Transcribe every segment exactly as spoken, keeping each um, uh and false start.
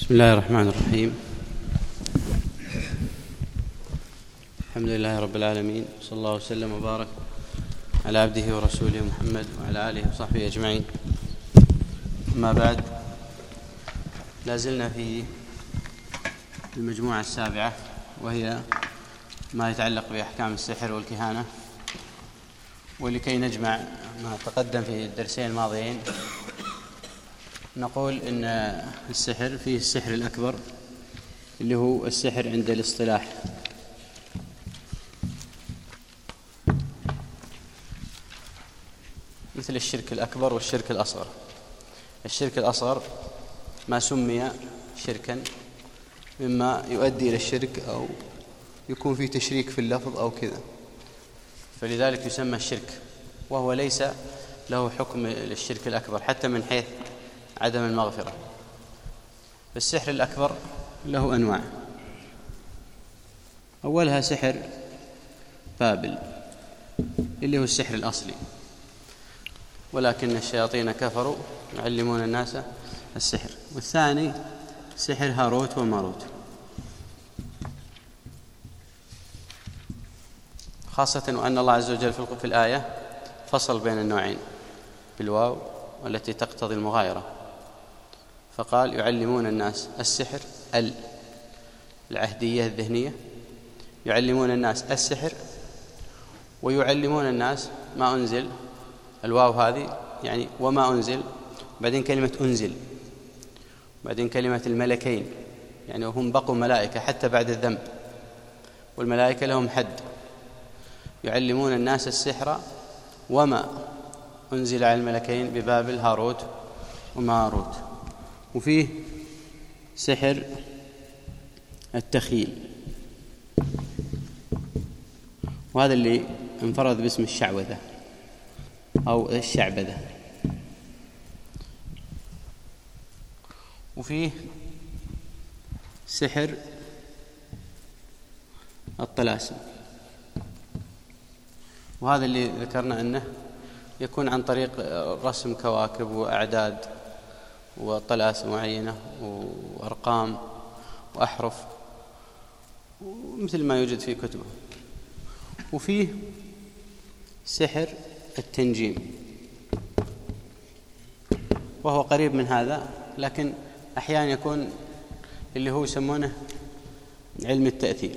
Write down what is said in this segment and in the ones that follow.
بسم الله الرحمن الرحيم. الحمد لله رب العالمين، صلى الله وسلم وبارك على عبده ورسوله محمد وعلى آله وصحبه أجمعين. أما بعد، لازلنا في المجموعة السابعة، وهي ما يتعلق بأحكام السحر والكهانة. ولكي نجمع ما تقدم في الدرسين الماضيين، نقول إن السحر فيه السحر الأكبر اللي هو السحر عند الاصطلاح، مثل الشرك الأكبر والشرك الأصغر. الشرك الأصغر ما سمي شركا مما يؤدي إلى الشرك أو يكون فيه تشريك في اللفظ أو كذا، فلذلك يسمى الشرك، وهو ليس له حكم للشرك الأكبر حتى من حيث عدم المغفرة. السحر الأكبر له أنواع، أولها سحر بابل اللي هو السحر الأصلي، ولكن الشياطين كفروا يعلمون الناس السحر. والثاني سحر هاروت وماروت، خاصة وأن الله عز وجل في الآية فصل بين النوعين بالواو والتي تقتضي المغايرة، فقال يعلمون الناس السحر العهدية الذهنية، يعلمون الناس السحر، ويعلمون الناس ما أنزل، الواو هذه يعني وما أنزل، بعدين كلمة أنزل، بعدين كلمة الملكين، يعني وهم بقوا ملائكة حتى بعد الذنب، والملائكة لهم حد. يعلمون الناس السحر وما أنزل على الملكين ببابل هاروت وماروت. وفيه سحر التخيل، وهذا اللي انفرد باسم الشعوذة أو الشعبذة. وفيه سحر الطلاسم، وهذا اللي ذكرنا أنه يكون عن طريق رسم كواكب وأعداد وطلاسم معينة وأرقام وأحرف، مثل ما يوجد في كتبه. وفيه سحر التنجيم، وهو قريب من هذا، لكن أحيانا يكون اللي هو يسمونه علم التأثير،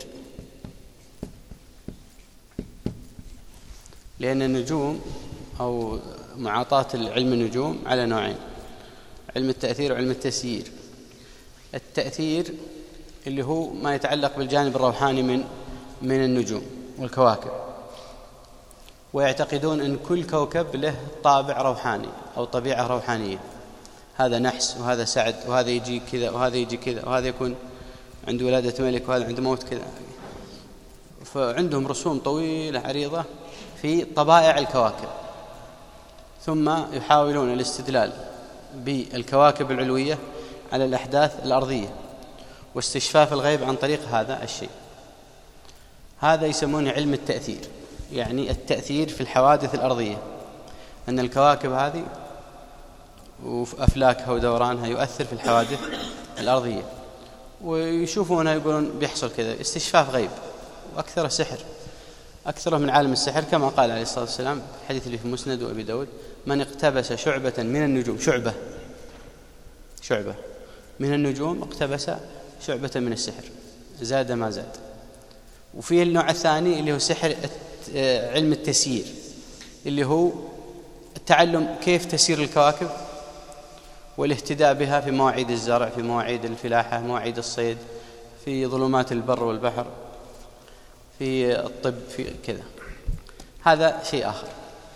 لأن النجوم أو معاطاة علم النجوم على نوعين: علم التأثير وعلم التسيير. التأثير اللي هو ما يتعلق بالجانب الروحاني من من النجوم والكواكب، ويعتقدون أن كل كوكب له طابع روحاني أو طبيعة روحانية، هذا نحس وهذا سعد وهذا يجي كذا وهذا يجي كذا وهذا يكون عند ولادة ملك وهذا عند موت كذا. فعندهم رسوم طويلة عريضة في طبائع الكواكب، ثم يحاولون الاستدلال بالكواكب العلوية على الأحداث الأرضية واستشفاف الغيب عن طريق هذا الشيء. هذا يسمونه علم التأثير، يعني التأثير في الحوادث الأرضية، أن الكواكب هذه وأفلاكها ودورانها يؤثر في الحوادث الأرضية، ويشوفونها يقولون بيحصل كذا، استشفاف غيب. وأكثر سحر، أكثر من عالم السحر، كما قال عليه الصلاة والسلام في الحديث اللي في مسند وأبي داود: من اقتبس شعبة من النجوم، شعبة شعبة من النجوم اقتبس شعبة من السحر، زاد ما زاد. وفيه النوع الثاني اللي هو سحر علم التسيير، اللي هو التعلم كيف تسير الكواكب والاهتداء بها في مواعيد الزرع، في مواعيد الفلاحة، مواعيد الصيد، في ظلمات البر والبحر، في الطب، في كذا. هذا شيء آخر.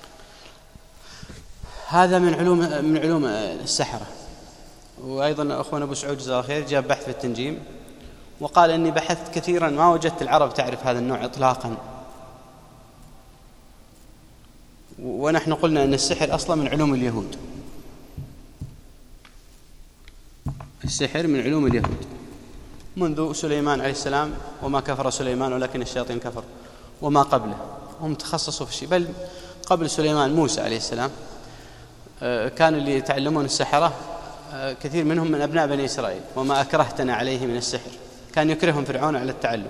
هذا من علوم من علوم السحرة. وأيضا أخونا أبو سعود جزاه الله خير جاب بحث في التنجيم، وقال إني بحثت كثيرا ما وجدت العرب تعرف هذا النوع إطلاقا. ونحن قلنا أن السحر أصلا من علوم اليهود، السحر من علوم اليهود منذ سليمان عليه السلام، وما كفر سليمان ولكن الشياطين كفر، وما قبله هم تخصصوا في الشيء. بل قبل سليمان موسى عليه السلام كان اللي يتعلمون السحرة كثير منهم من أبناء بني إسرائيل، وما أكرهتنا عليه من السحر، كان يكرههم فرعون على التعلم.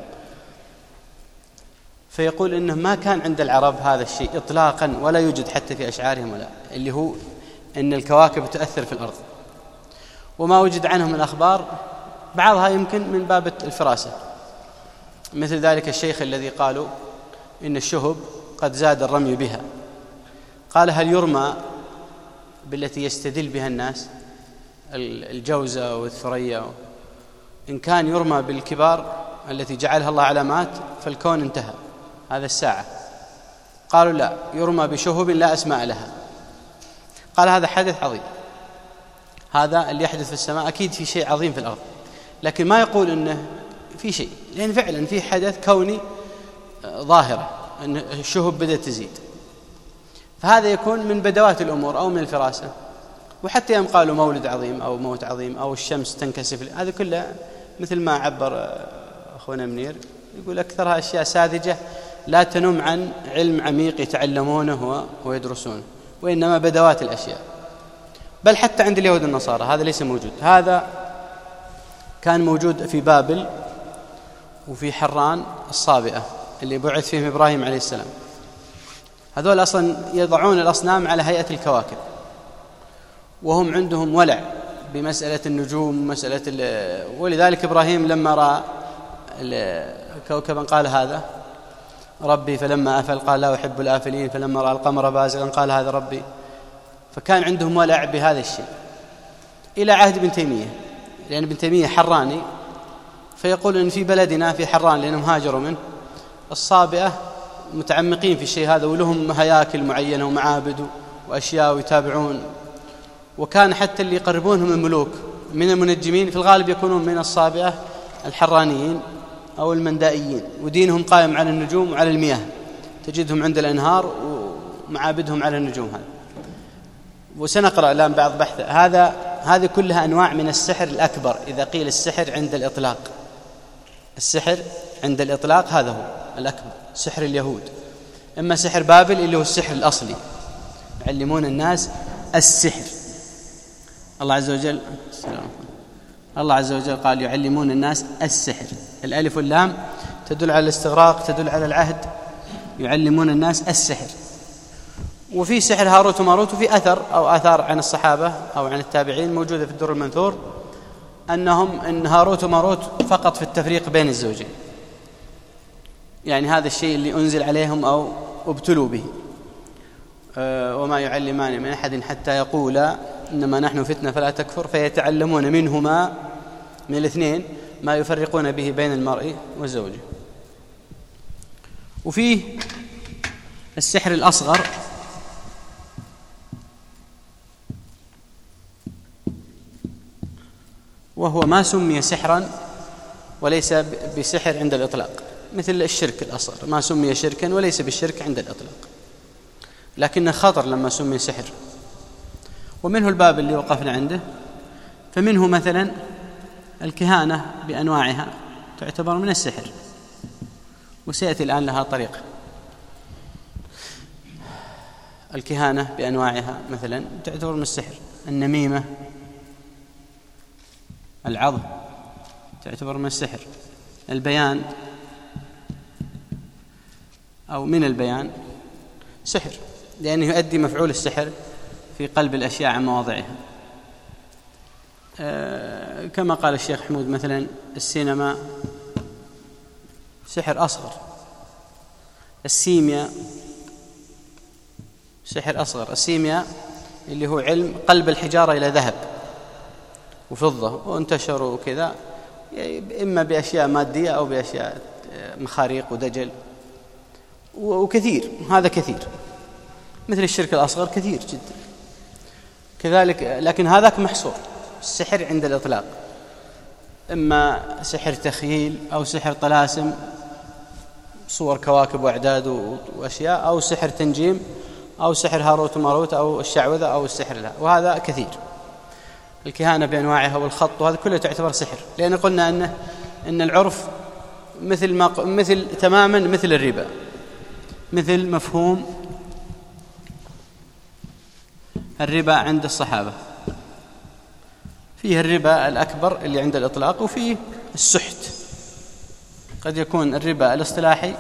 فيقول إنه ما كان عند العرب هذا الشيء إطلاقا، ولا يوجد حتى في أشعارهم، ولا اللي هو إن الكواكب تؤثر في الأرض. وما وجد عنهم من أخبار، بعضها يمكن من باب الفراسة، مثل ذلك الشيخ الذي قالوا إن الشهب قد زاد الرمي بها، قال هل يرمى بالتي يستدل بها الناس، الجوزة والثريا؟ إن كان يرمى بالكبار التي جعلها الله علامات فالكون انتهى، هذا الساعة. قالوا لا، يرمى بشهب لا أسماء لها. قال هذا حدث عظيم، هذا اللي يحدث في السماء أكيد في شيء عظيم في الأرض، لكن ما يقول إنه في شيء، لأن فعلا في حدث كوني ظاهرة أن الشهب بدأت تزيد. فهذا يكون من بدوات الأمور أو من الفراسة. وحتى يوم قالوا مولد عظيم أو موت عظيم أو الشمس تنكسف، هذا كله مثل ما عبر أخونا منير، يقول أكثرها أشياء ساذجة لا تنم عن علم عميق يتعلمونه ويدرسونه، وإنما بدوات الأشياء. بل حتى عند اليهود النصارى هذا ليس موجود. هذا كان موجود في بابل وفي حران الصابئة اللي بعث فيهم إبراهيم عليه السلام. هذول أصلا يضعون الأصنام على هيئة الكواكب، وهم عندهم ولع بمسألة النجوم، مسألة ولذلك إبراهيم لما رأى كوكبا قال هذا ربي، فلما أفل قال لا أحب الآفلين، فلما رأى القمر بازغا قال هذا ربي. فكان عندهم ولع بهذا الشيء إلى عهد ابن تيمية، لأن ابن تيمية حراني، فيقول إن في بلدنا في حران لأنهم هاجروا منه الصابئة متعمقين في الشيء هذا، ولهم هياكل معينة ومعابد وأشياء ويتابعون. وكان حتى اللي يقربونهم الملوك من المنجمين في الغالب يكونون من الصابئة الحرانيين أو المندائيين، ودينهم قائم على النجوم وعلى المياه، تجدهم عند الأنهار ومعابدهم على النجوم. هذا وسنقرأ الآن بعض بحث هذا. هذه كلها أنواع من السحر الأكبر. إذا قيل السحر عند الإطلاق، السحر عند الإطلاق هذا هو الأكبر، سحر اليهود. إما سحر بابل اللي هو السحر الأصلي، يعلمون الناس السحر. الله عز وجل السلام. الله عز وجل قال يعلمون الناس السحر، الألف واللام تدل على الاستغراق، تدل على العهد. يعلمون الناس السحر. وفي سحر هاروت وماروت، وفي أثر أو آثار عن الصحابة أو عن التابعين موجودة في الدر المنثور أنهم إن هاروت وماروت فقط في التفريق بين الزوجين، يعني هذا الشيء اللي أنزل عليهم أو ابتلوا به. أه وما يعلمان من أحد حتى يقولا إنما نحن فتنة فلا تكفر، فيتعلمون منهما من الاثنين ما يفرقون به بين المرء وزوجه. وفيه السحر الأصغر، وهو ما سمي سحرا وليس بسحر عند الإطلاق، مثل الشرك الأصغر ما سمي شركا وليس بالشرك عند الإطلاق، لكنه خطر لما سمي سحر. ومنه الباب اللي وقفنا عنده. فمنه مثلا الكهانة بأنواعها تعتبر من السحر، وسيأتي الآن لها طريق. الكهانة بأنواعها مثلا تعتبر من السحر. النميمة، العظم تعتبر من السحر. البيان أو من البيان سحر، لأنه يؤدي مفعول السحر في قلب الأشياء عن مواضعها. أه كما قال الشيخ حمود مثلا السينما سحر أصغر. السيمياء سحر أصغر. السيمياء اللي هو علم قلب الحجارة إلى ذهب وفضة، وانتشروا كذا إما بأشياء مادية أو بأشياء مخاريق ودجل وكثير. هذا كثير مثل الشرك الأصغر كثير جدا كذلك، لكن هذاك محصور السحر عند الإطلاق، إما سحر تخييل أو سحر طلاسم صور كواكب وأعداد وأشياء، أو سحر تنجيم، أو سحر هاروت وماروت، أو الشعوذة، أو السحر لها. وهذا كثير. الكهانة بأنواعها والخط، وهذا كله تعتبر سحر، لأن قلنا أنه إن العرف مثل ما مثل تماما مثل الربا، مثل مفهوم الربا عند الصحابة. فيه الربا الأكبر اللي عند الإطلاق، وفيه السحت. قد يكون الربا الاصطلاحي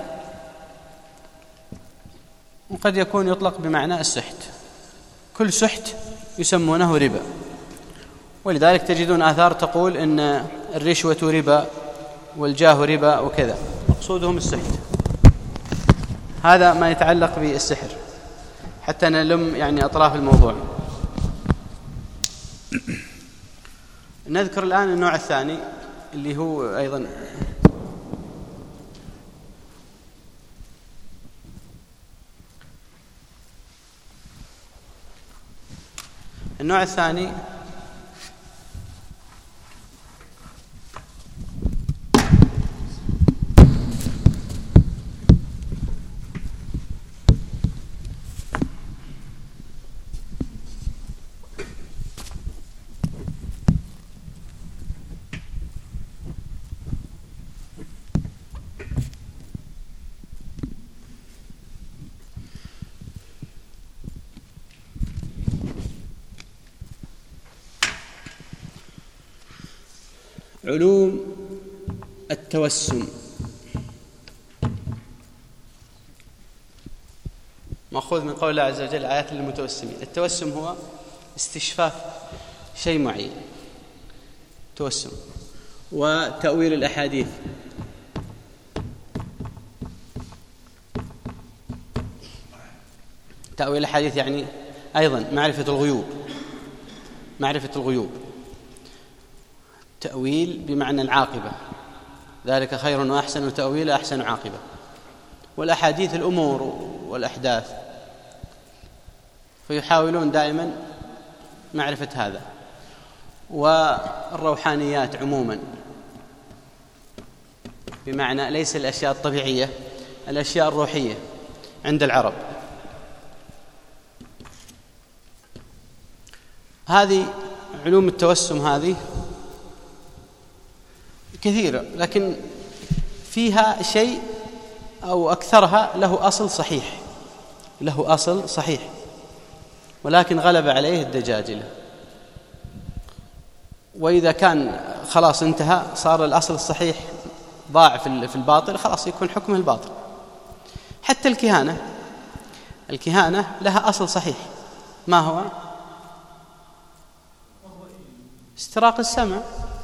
وقد يكون يطلق بمعنى السحت. كل سحت يسمونه ربا، ولذلك تجدون آثار تقول إن الرشوة ربا والجاه ربا وكذا، مقصودهم السحت. هذا ما يتعلق بالسحر حتى نلم يعني أطراف الموضوع. نذكر الآن النوع الثاني اللي هو أيضا النوع الثاني علوم التوسم. مأخوذ من قول الله عز وجل آيات للمتوسمين. التوسم هو استشفاف شيء معين، توسم. وتأويل الأحاديث، تأويل الأحاديث يعني أيضا معرفة الغيوب، معرفة الغيوب. تأويل بمعنى العاقبة، ذلك خير وأحسن تأويل أحسن عاقبة. والأحاديث الأمور والأحداث، فيحاولون دائما معرفة هذا. والروحانيات عموما بمعنى ليس الأشياء الطبيعية، الأشياء الروحية عند العرب. هذه علوم التوسم هذه كثيرة، لكن فيها شيء أو أكثرها له أصل صحيح، له أصل صحيح، ولكن غلب عليه الدجاجلة. وإذا كان خلاص انتهى، صار الأصل الصحيح ضاع في الباطل، خلاص يكون حكمه الباطل. حتى الكهانة، الكهانة لها أصل صحيح، ما هو؟ استراق السمع.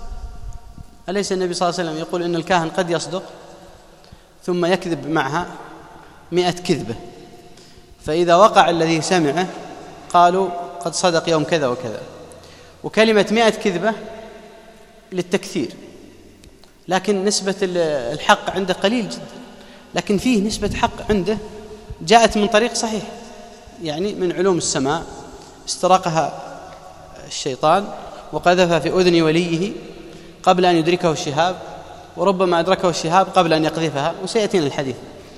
أليس النبي صلى الله عليه وسلم يقول إن الكاهن قد يصدق ثم يكذب معها مئة كذبة، فإذا وقع الذي سمعه قالوا قد صدق يوم كذا وكذا. وكلمة مئة كذبة للتكثير، لكن نسبة الحق عنده قليل جدا، لكن فيه نسبة حق عنده جاءت من طريق صحيح، يعني من علوم السماء استراقها الشيطان وقذفها في أذن وليه قبل أن يدركه الشهاب، وربما أدركه الشهاب قبل أن يقذفها، وسيأتينا الحديث.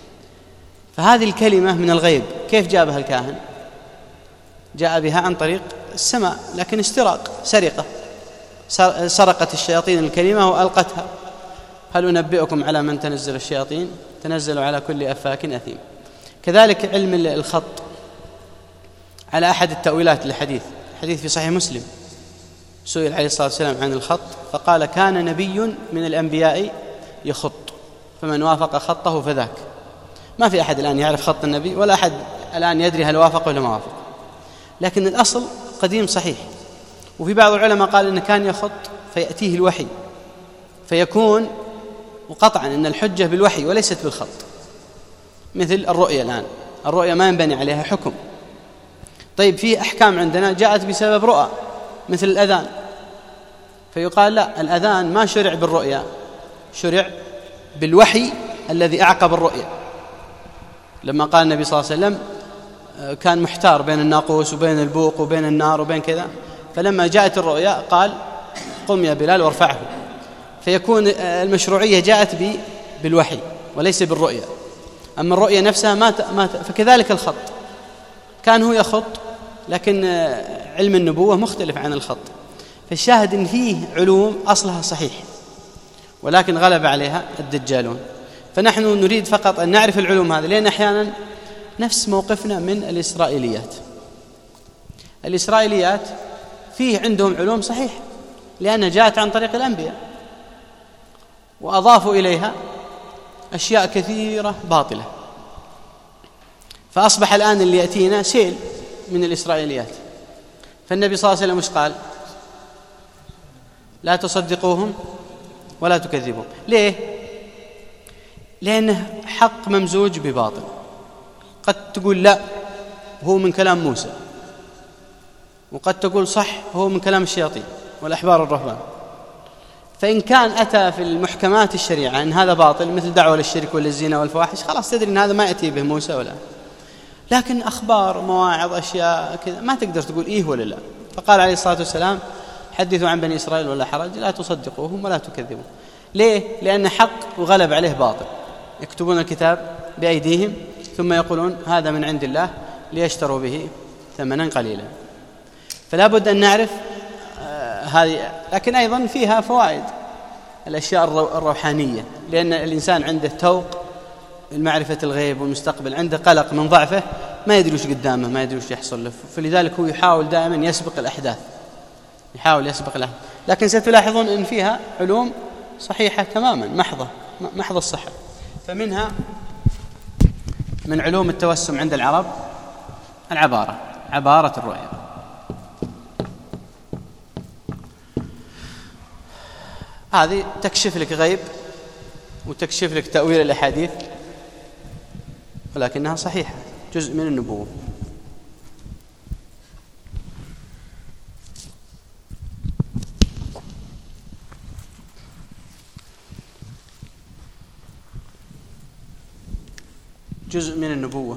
فهذه الكلمة من الغيب كيف جابها الكاهن؟ جاء بها عن طريق السماء، لكن استراق، سرقة، سرقت الشياطين الكلمة وألقتها. هل أنبئكم على من تنزل الشياطين؟ تنزل على كل أفاك أثيم. كذلك علم الخط على أحد التأويلات للحديث. الحديث في صحيح مسلم، سئل عليه الصلاة والسلام عن الخط فقال كان نبي من الأنبياء يخط فمن وافق خطه فذاك. ما في أحد الآن يعرف خط النبي، ولا أحد الآن يدري هل وافق ولا ما وافق، لكن الأصل قديم صحيح. وفي بعض العلماء قال إن كان يخط فيأتيه الوحي، فيكون وقطعا أن الحجة بالوحي وليست بالخط. مثل الرؤية الآن، الرؤية ما ينبني عليها حكم. طيب في أحكام عندنا جاءت بسبب رؤى، مثل الأذان، فيقال لا، الأذان ما شرع بالرؤيا، شرع بالوحي الذي أعقب الرؤيا. لما قال النبي صلى الله عليه وسلم كان محتار بين الناقوس وبين البوق وبين النار وبين كذا، فلما جاءت الرؤيا قال قم يا بلال وارفعه. فيكون المشروعية جاءت بالوحي وليس بالرؤيا، أما الرؤيا نفسها ما ما فكذلك الخط، كان هو يخط، لكن علم النبوة مختلف عن الخط. فالشاهد إن فيه علوم أصلها صحيح، ولكن غلب عليها الدجالون. فنحن نريد فقط أن نعرف العلوم هذه، لأن أحيانا نفس موقفنا من الإسرائيليات. الإسرائيليات فيه عندهم علوم صحيح، لأنها جاءت عن طريق الأنبياء، وأضافوا إليها أشياء كثيرة باطلة، فأصبح الآن اللي يأتينا سيل من الإسرائيليات. فالنبي صلى الله عليه وسلم وش قال؟ لا تصدقوهم ولا تكذبوهم. ليه؟ لأنه حق ممزوج بباطل. قد تقول لا هو من كلام موسى، وقد تقول صح هو من كلام الشياطين والأحبار الرهبان. فإن كان أتى في المحكمات الشريعة أن هذا باطل مثل دعوة للشرك والزنا والفواحش، خلاص تدري أن هذا ما يأتي به موسى ولا. لكن أخبار مواعظ أشياء كذا ما تقدر تقول إيه ولا لا. فقال عليه الصلاة والسلام حدثوا عن بني إسرائيل ولا حرج، لا تصدقوهم ولا تكذبوهم. ليه؟ لأن حق وغلب عليه باطل. يكتبون الكتاب بأيديهم ثم يقولون هذا من عند الله ليشتروا به ثمنا قليلا. فلا بد أن نعرف آه هذه. لكن أيضا فيها فوائد الأشياء الروحانية، لأن الإنسان عنده توق المعرفة الغيب والمستقبل، عنده قلق من ضعفه، ما يدري وش قدامه، ما يدري وش يحصل له، فلذلك هو يحاول دائما يسبق الأحداث، يحاول يسبق الأحداث. لكن ستلاحظون أن فيها علوم صحيحة تماما محضة محض الصحة. فمنها من علوم التوسم عند العرب العبارة، عبارة الرؤيا. هذه تكشف لك غيب وتكشف لك تأويل الأحاديث، ولكنها صحيحة، جزء من النبوة. جزء من النبوة.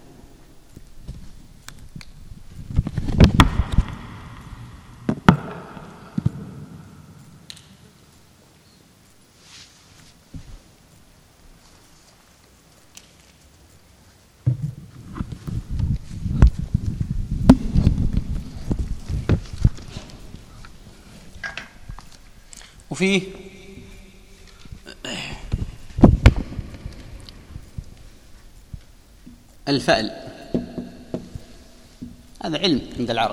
وفيه الفأل، هذا علم عند العرب.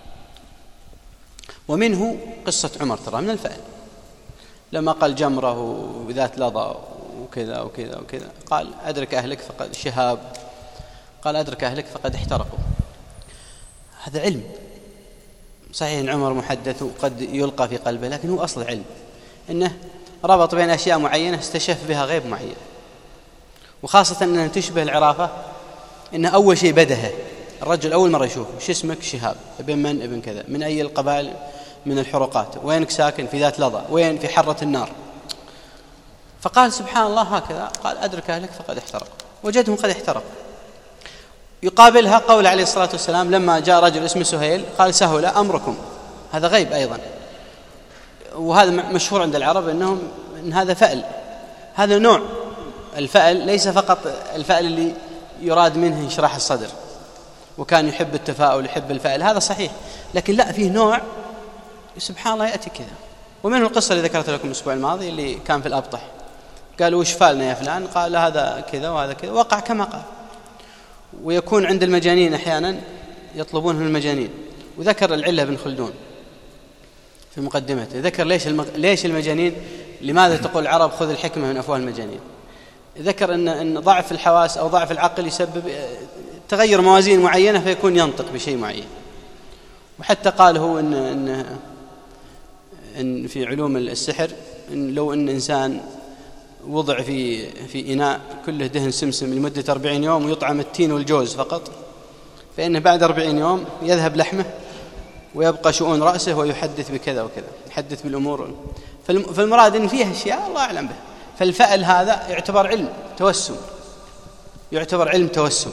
ومنه قصة عمر ترى من الفأل، لما قال جمره وذات لظى وكذا وكذا وكذا، قال أدرك أهلك فقد شهاب، قال أدرك أهلك فقد احترقوا. هذا علم صحيح إن عمر محدث وقد يلقى في قلبه، لكن هو أصل علم، إنه ربط بين أشياء معينة استشف بها غيب معين. وخاصة أنها تشبه العرافة، إنه أول شيء بدهه الرجل أول مرة يشوفه، شو اسمك؟ شهاب. ابن من؟ ابن كذا. من أي القبائل؟ من الحرقات. وينك ساكن؟ في ذات لظى. وين؟ في حرة النار. فقال سبحان الله هكذا، قال أدرك أهلك فقد احترق، وجدهم قد احترق. يقابلها قول عليه الصلاة والسلام لما جاء رجل اسمه سهيل قال سهل أمركم، هذا غيب أيضا. وهذا مشهور عند العرب إنهم إن هذا فأل، هذا نوع الفأل، ليس فقط الفأل اللي يراد منه انشراح الصدر، وكان يحب التفاؤل يحب الفأل، هذا صحيح، لكن لا، فيه نوع سبحان الله يأتي كذا. ومنه القصة اللي ذكرت لكم الأسبوع الماضي اللي كان في الأبطح، قالوا وش فعلنا يا فلان؟ قال هذا كذا وهذا كذا، وقع كما قال. ويكون عند المجانين أحيانا يطلبونهم المجانين. وذكر العلة ابن خلدون في مقدمته، ذكر ليش المج... ليش المجانين، لماذا تقول العرب خذ الحكمة من أفواه المجانين. ذكر أن أن ضعف الحواس أو ضعف العقل يسبب تغير موازين معينة فيكون ينطق بشيء معين. وحتى قال هو إن إن, إن في علوم السحر إن لو أن إنسان وضع في في إناء كله دهن سمسم لمدة أربعين يوم ويطعم التين والجوز فقط، فإنه بعد أربعين يوم يذهب لحمه ويبقى شؤون رأسه ويحدث بكذا وكذا، يحدث بالأمور. فالمراد إن فيها أشياء الله أعلم به. فالفأل هذا يعتبر علم توسم، يعتبر علم توسم،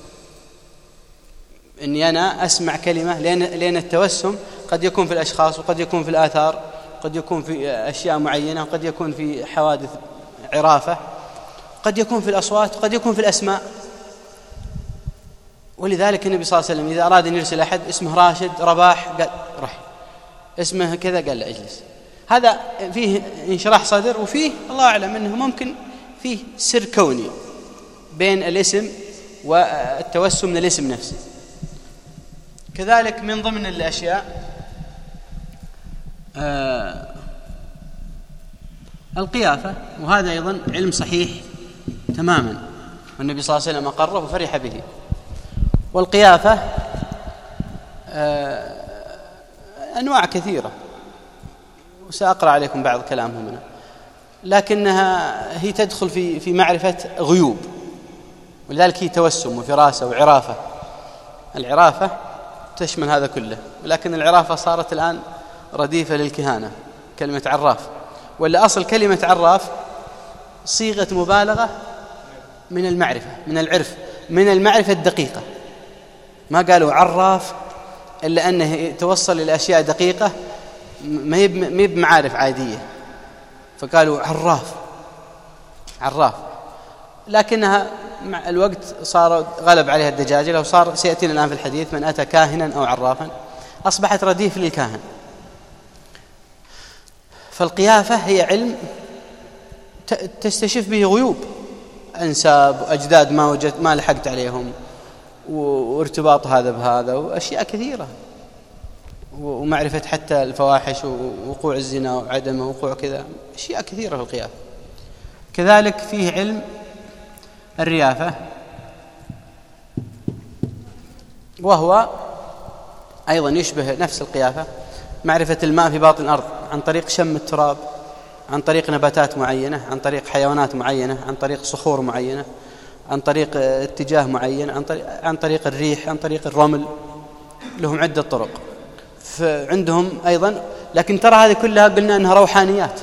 إني أنا أسمع كلمة، لأن لأن التوسم قد يكون في الأشخاص وقد يكون في الآثار، قد يكون في أشياء معينة، وقد يكون في حوادث عرافة، قد يكون في الأصوات، قد يكون في الأسماء. ولذلك النبي صلى الله عليه وسلم إذا أراد أن يرسل أحد اسمه راشد رباح قال رح، اسمه كذا قال لا اجلس. هذا فيه انشراح صدر، وفيه الله أعلم أنه ممكن فيه سر كوني بين الاسم والتوسم من الاسم نفسه. كذلك من ضمن الأشياء آه القيافة، وهذا أيضا علم صحيح تماما، والنبي صلى الله عليه وسلم أقره وفرح به. والقيافة آه أنواع كثيرة، وسأقرأ عليكم بعض كلامهم هنا، لكنها هي تدخل في في معرفة غيوب، ولذلك هي توسم وفراسة وعرافة. العرافة تشمل هذا كله، ولكن العرافة صارت الآن رديفة للكهانة، كلمة عراف، ولا أصل كلمة عراف صيغة مبالغة من المعرفة، من العرف، من المعرفة الدقيقة. ما قالوا عراف إلا أنه توصل إلى أشياء دقيقة ما هي بمعارف عادية، فقالوا عراف عراف، لكنها مع الوقت صار غلب عليها الدجاجة، وصار سيأتينا الآن في الحديث من أتى كاهنا أو عرافا أصبحت رديف للكاهن. فالقيافة هي علم تستشف به غيوب أنساب وأجداد ما وجدت ما لحقت عليهم، وارتباط هذا بهذا، وأشياء كثيرة، ومعرفة حتى الفواحش ووقوع الزنا وعدم وقوع كذا، أشياء كثيرة في القيافة. كذلك فيه علم الريافة، وهو أيضا يشبه نفس القيافة، معرفة الماء في باطن الأرض عن طريق شم التراب، عن طريق نباتات معينة، عن طريق حيوانات معينة، عن طريق صخور معينة، عن طريق اتجاه معين، عن طريق, عن طريق الريح، عن طريق الرمل، لهم عدة طرق. فعندهم أيضا، لكن ترى هذه كلها قلنا أنها روحانيات،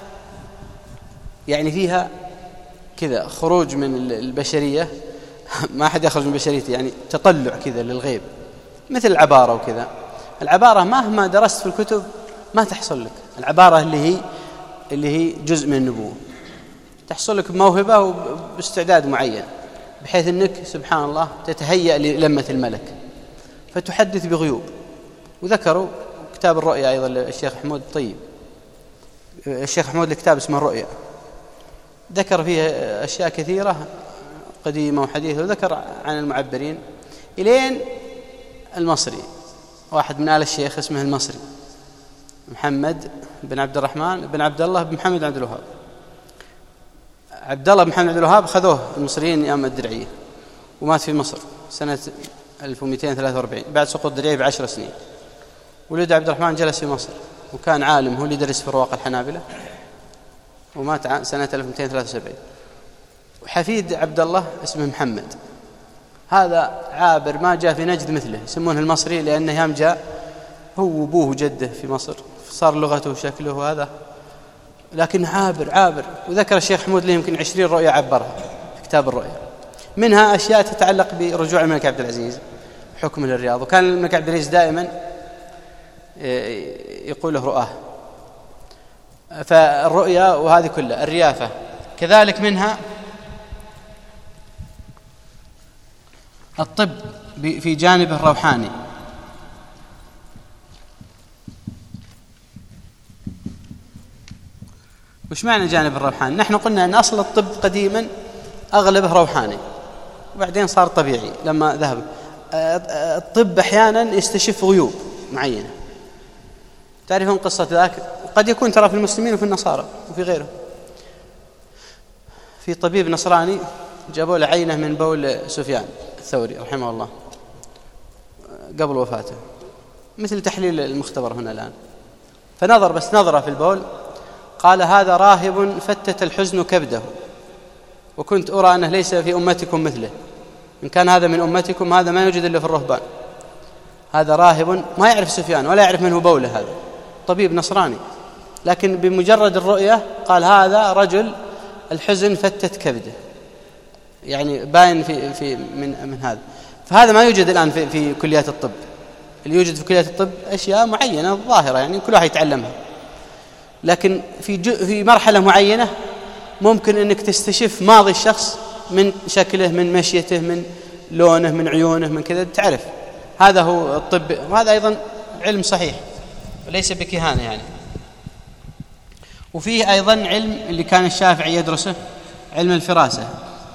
يعني فيها كذا خروج من البشرية، ما أحد يخرج من بشريته، يعني تطلع كذا للغيب، مثل العبارة وكذا. العبارة مهما درست في الكتب ما تحصل لك، العبارة اللي هي اللي هي جزء من النبوة، تحصل لك بموهبة وباستعداد معين، بحيث أنك سبحان الله تتهيأ للمة الملك فتحدث بغيوب. وذكروا كتاب الرؤيا أيضا للشيخ حمود الطيب، الشيخ حمود الكتاب اسمه الرؤيا، ذكر فيه أشياء كثيرة قديمة وحديثة، وذكر عن المعبرين إلين المصري، واحد من آل الشيخ اسمه المصري محمد بن عبد الرحمن بن عبد الله بن محمد عبد الوهاب. عبد الله بن محمد عبد الوهاب خذوه المصريين أيام الدرعية، ومات في مصر سنة ألف ومئتين وثلاثة وأربعين بعد سقوط الدرعية بعشر سنين. ولد عبد الرحمن جلس في مصر، وكان عالم، هو اللي درس في رواق الحنابلة، ومات سنة ألف ومئتين وثلاثة وسبعين. وحفيد عبد الله اسمه محمد، هذا عابر ما جاء في نجد مثله، يسمونه المصري لأنه يام جاء هو وابوه وجده في مصر، صار لغته وشكله وهذا، لكن عابر عابر. وذكر الشيخ حمود له يمكن عشرين رؤيا عبرها في كتاب الرؤيا، منها أشياء تتعلق برجوع الملك عبد العزيز حكم للرياض، وكان الملك عبد العزيز دائما يقول له رؤاه. فالرؤيا وهذه كلها الريافة. كذلك منها الطب في جانبه الروحاني، وش معنى جانب الروحاني؟ نحن قلنا أن أصل الطب قديما أغلبه روحاني، وبعدين صار طبيعي لما ذهب. الطب أحيانا يستشف غيوب معينة، تعرفون قصة ذاك؟ قد يكون ترى في المسلمين وفي النصارى وفي غيره. في طبيب نصراني جابوا له عينة من بول سفيان الثوري رحمه الله قبل وفاته، مثل تحليل المختبر هنا الآن، فنظر بس نظرة في البول، قال هذا راهب فتت الحزن كبده، وكنت أرى أنه ليس في أمتكم مثله، إن كان هذا من أمتكم هذا ما يوجد إلا في الرهبان. هذا راهب ما يعرف سفيان ولا يعرف من هو بوله، هذا طبيب نصراني، لكن بمجرد الرؤية قال هذا رجل الحزن فتت كبده، يعني باين في في من من هذا. فهذا ما يوجد الآن في في كليات الطب، اللي يوجد في كليات الطب أشياء معينة ظاهرة يعني كل واحد يتعلمها، لكن في في مرحلة معينة ممكن أنك تستشف ماضي الشخص من شكله، من مشيته، من لونه، من عيونه، من كذا، تعرف. هذا هو الطب، وهذا أيضا علم صحيح وليس بكهانة يعني. وفيه أيضا علم اللي كان الشافعي يدرسه، علم الفراسة.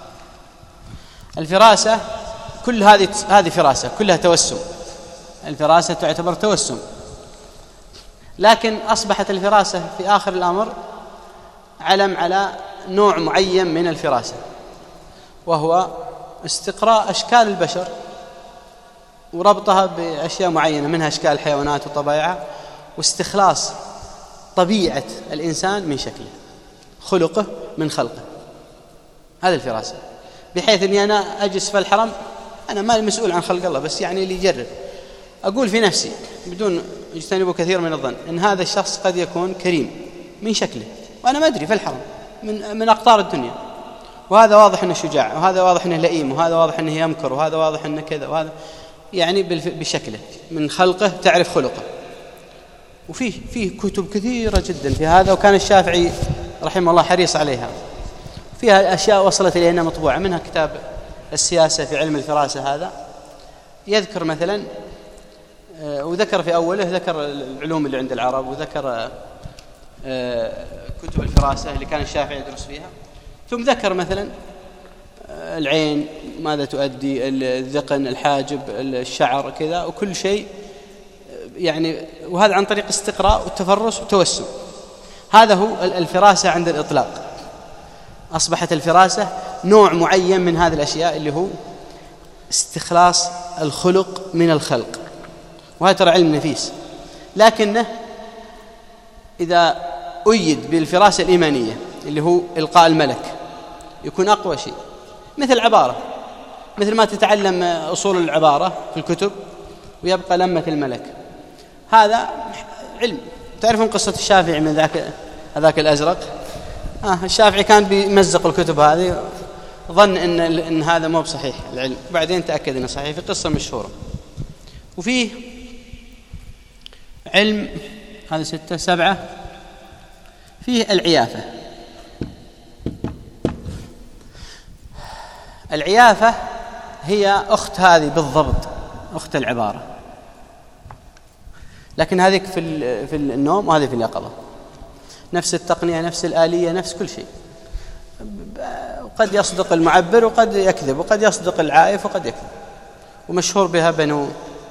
الفراسة كل هذه هذه فراسة كلها توسم، الفراسة تعتبر توسم، لكن أصبحت الفراسة في آخر الأمر علم على نوع معين من الفراسة، وهو استقراء أشكال البشر وربطها بأشياء معينة منها أشكال الحيوانات وطبائعها، واستخلاص طبيعة الإنسان من شكله، خلقه من خلقه. هذا الفراسة، بحيث أني أنا أجلس في الحرم، أنا ما مسؤول عن خلق الله، بس يعني اللي يجرب أقول في نفسي بدون يجتنبوا كثير من الظن أن هذا الشخص قد يكون كريم من شكله، وأنا ما أدري في الحرم من من أقطار الدنيا، وهذا واضح أنه شجاع، وهذا واضح أنه لئيم، وهذا واضح أنه يمكر، وهذا واضح أنه كذا، وهذا يعني بشكله من خلقه تعرف خلقه. وفيه فيه كتب كثيرة جدا في هذا، وكان الشافعي رحمه الله حريص عليها، فيها أشياء وصلت إلينا مطبوعة، منها كتاب السياسة في علم الفراسة. هذا يذكر مثلا، وذكر في أوله ذكر العلوم اللي عند العرب، وذكر كتب الفراسة اللي كان الشافعي يدرس فيها، ثم ذكر مثلا العين ماذا تؤدي، الذقن، الحاجب، الشعر، كذا، وكل شيء يعني، وهذا عن طريق استقراء والتفرس والتوسم. هذا هو الفراسة عند الإطلاق. أصبحت الفراسة نوع معين من هذه الأشياء اللي هو استخلاص الخلق من الخلق، وهذا ترى علم نفيس، لكنه إذا أيد بالفراسة الإيمانية اللي هو إلقاء الملك يكون أقوى شيء. مثل العبارة، مثل ما تتعلم أصول العبارة في الكتب ويبقى لمة الملك، هذا علم. تعرفون قصة الشافعي من ذاك هذاك الأزرق؟ آه الشافعي كان بيمزق الكتب هذه، ظن إن, إن هذا مو بصحيح العلم، بعدين تأكد إنه صحيح في قصة مشهورة. وفيه علم، هذا ستة سبعة، فيه العيافة. العيافة هي أخت هذه بالضبط، أخت العبارة، لكن هذه في في النوم وهذه في اليقظة، نفس التقنية، نفس الآلية، نفس كل شيء. قد يصدق المعبر وقد يكذب، وقد يصدق العائف وقد يكذب. ومشهور بها بنو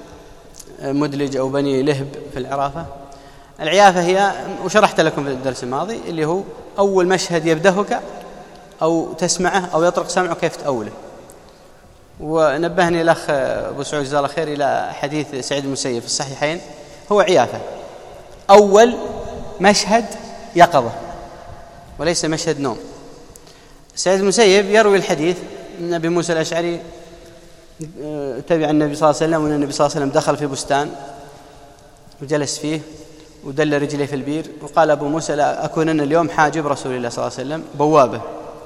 مدلج أو بني لهب في العرافة. العيافة هي، وشرحت لكم في الدرس الماضي، اللي هو أول مشهد يبدهك أو تسمعه أو يطرق سمعه كيف تأوله. ونبهني الأخ أبو سعود جزاه الله خير إلى حديث سعيد المسيب في الصحيحين، هو عيافة، أول مشهد يقظة وليس مشهد نوم. سعيد المسيب يروي الحديث من أبي موسى الأشعري تبع النبي صلى الله عليه وسلم، وأن النبي صلى الله عليه وسلم دخل في بستان وجلس فيه ودل رجليه في البير، وقال أبو موسى: لا أكونن اليوم حاجب رسول الله صلى الله عليه وسلم، بوابة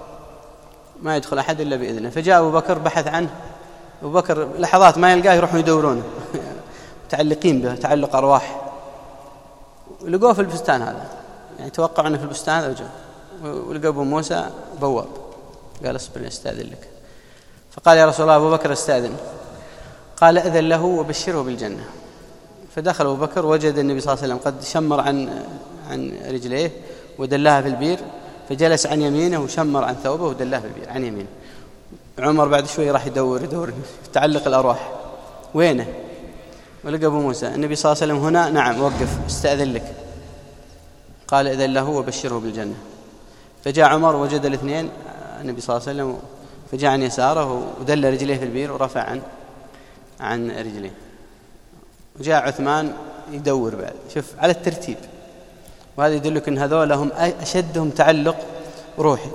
ما يدخل أحد إلا بإذنه. فجاء أبو بكر بحث عنه، أبو بكر لحظات ما يلقاه يروحوا يدورونه متعلقين به تعلق أرواح، ولقوه في البستان هذا، يعني توقعوا أنه في البستان هذا، وجاء ولقى أبو موسى بواب، قال: اصبر استأذن لك. فقال: يا رسول الله، أبو بكر استأذن. قال: أذن له وبشره بالجنة. فدخل أبو بكر وجد النبي صلى الله عليه وسلم قد شمر عن عن رجليه ودلاها في البير، فجلس عن يمينه وشمر عن ثوبه ودلاها في البير عن يمينه. عمر بعد شوي راح يدور يدور تعلق الأرواح، وينه؟ ولقى أبو موسى. النبي صلى الله عليه وسلم: هنا. نعم، وقف استأذن لك. قال: إذن له وبشره بالجنة. فجاء عمر وجد الاثنين، النبي صلى الله عليه وسلم، فجاء عن يساره ودل رجليه في البير ورفع عن عن رجليه. وجاء عثمان يدور بعد، شوف على الترتيب، وهذا يدلك أن هذول هم أشدهم تعلق روحي،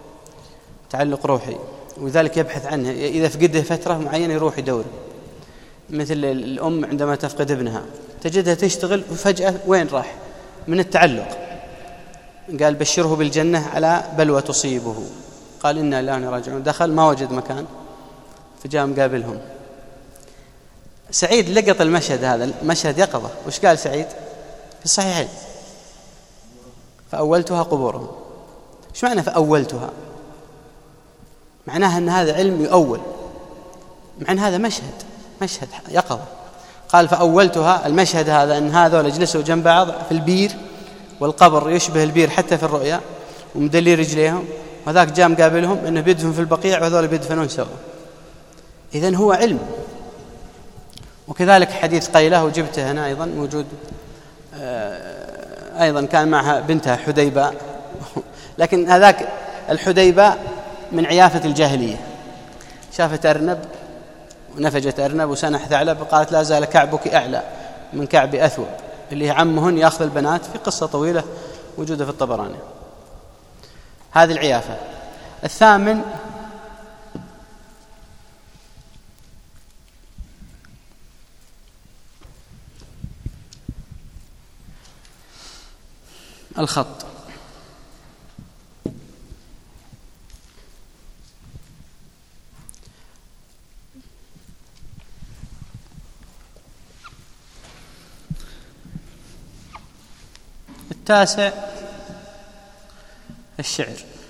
تعلق روحي، وذلك يبحث عنه. إذا فقده فترة معينة يروح يدور، مثل الأم عندما تفقد ابنها تجدها تشتغل وفجأة وين راح؟ من التعلق. قال: بشره بالجنة على بلوى تصيبه. قال: إنا لله راجعون. دخل ما وجد مكان، فجاء مقابلهم. سعيد لقط المشهد هذا، مشهد يقظة. وش قال سعيد في الصحيحين؟ فأولتها قبورهم. ايش معنى فأولتها؟ معناها أن هذا علم يؤول، مع أن هذا مشهد مشهد يقظة. قال: فأولتها، المشهد هذا أن هذول جلسوا جنب بعض في البير، والقبر يشبه البير حتى في الرؤيا، ومدلي رجليهم، وذاك جاء مقابلهم أنه بيدفن في البقيع وهذول بيدفنون سوا. إذن هو علم. وكذلك حديث قيلة، وجبته هنا أيضا موجود أيضا كان معها بنتها حديبة لكن هذاك الحديبة من عيافة الجاهلية، شافت أرنب ونفجت أرنب وسنح ثعلب قالت لا زال كعبك أعلى من كعب أثوب، اللي عمهن يأخذ البنات، في قصة طويلة موجودة في الطبراني. هذه العيافة. الثامن الخط. التاسع الشعر.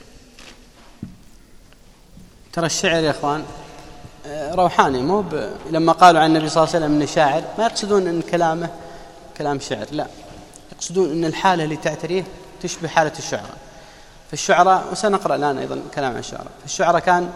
ترى الشعر يا اخوان روحاني، مو ب... لما قالوا عن النبي صلى الله عليه وسلم انه شاعر ما يقصدون ان كلامه كلام شعر، لا، يقصدون ان الحاله اللي تعتريه تشبه حاله الشعراء. فالشعراء، وسنقرا الان ايضا كلام عن الشعراء، الشعراء كان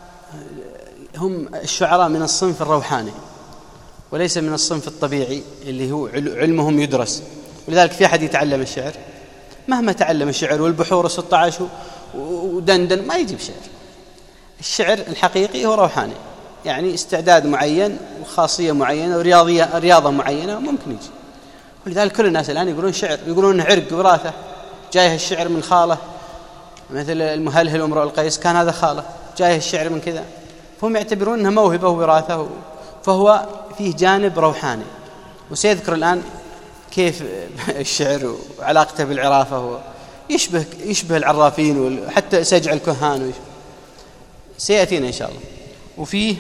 هم الشعراء من الصنف الروحاني وليس من الصنف الطبيعي اللي هو علمهم يدرس. ولذلك في أحد يتعلم الشعر مهما تعلم الشعر والبحور ستة عشر ودندن ما يجيب شعر. الشعر الحقيقي هو روحاني، يعني استعداد معين وخاصية معينة ورياضية رياضة معينة ممكن يجي. ولذلك كل الناس الآن يقولون شعر، يقولون عرق وراثة، جايه الشعر من خاله، مثل المهلهل وامرؤ القيس كان هذا خاله، جايه الشعر من كذا، فهم يعتبرون أنها موهبة ووراثة، فهو فيه جانب روحاني. وسيذكر الآن كيف الشعر وعلاقته بالعرافة، هو يشبه يشبه العرافين وحتى سجع الكهان، سيأتينا إن شاء الله. وفيه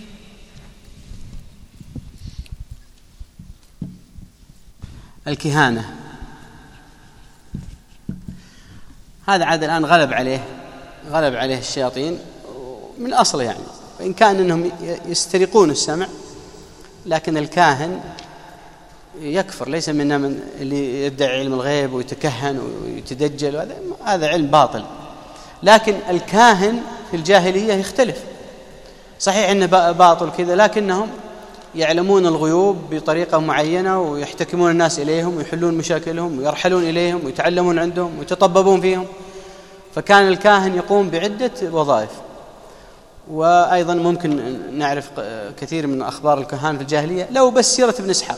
الكهانة، هذا عاد الآن غلب عليه غلب عليه الشياطين من أصله، يعني وإن كان أنهم يسترقون السمع، لكن الكاهن يكفر، ليس منا من اللي يدعي علم الغيب ويتكهن ويتدجل، هذا هذا علم باطل. لكن الكاهن في الجاهلية يختلف، صحيح أنه باطل كذا، لكنهم يعلمون الغيوب بطريقة معينة ويحتكمون الناس إليهم ويحلون مشاكلهم ويرحلون إليهم ويتعلمون عندهم ويتطببون فيهم. فكان الكاهن يقوم بعدة وظائف. وأيضا ممكن نعرف كثير من أخبار الكهان في الجاهلية، لو بس سيرة ابن إسحاق،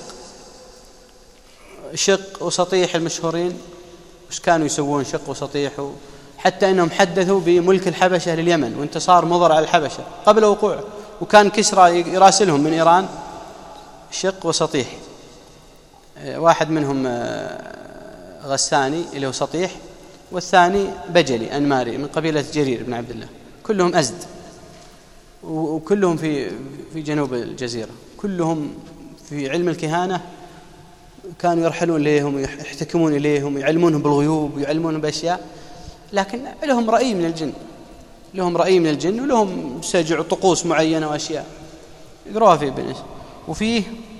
شق وسطيح المشهورين وش كانوا يسوون شق وسطيح، حتى أنهم حدثوا بملك الحبشة لليمن وانتصار مضر على الحبشة قبل وقوعه، وكان كسرى يراسلهم من إيران شق وسطيح. واحد منهم غساني اللي هو سطيح، والثاني بجلي أنماري من قبيلة جرير بن عبد الله، كلهم أزد، وكلهم في في جنوب الجزيرة، كلهم في علم الكهانة كانوا يرحلون إليهم ويحتكمون إليهم ويعلمونهم بالغيوب ويعلمونهم بأشياء، لكن لهم رأي من الجن، لهم رأي من الجن ولهم سجع طقوس معينة وأشياء يقرأها في ابن. وفيه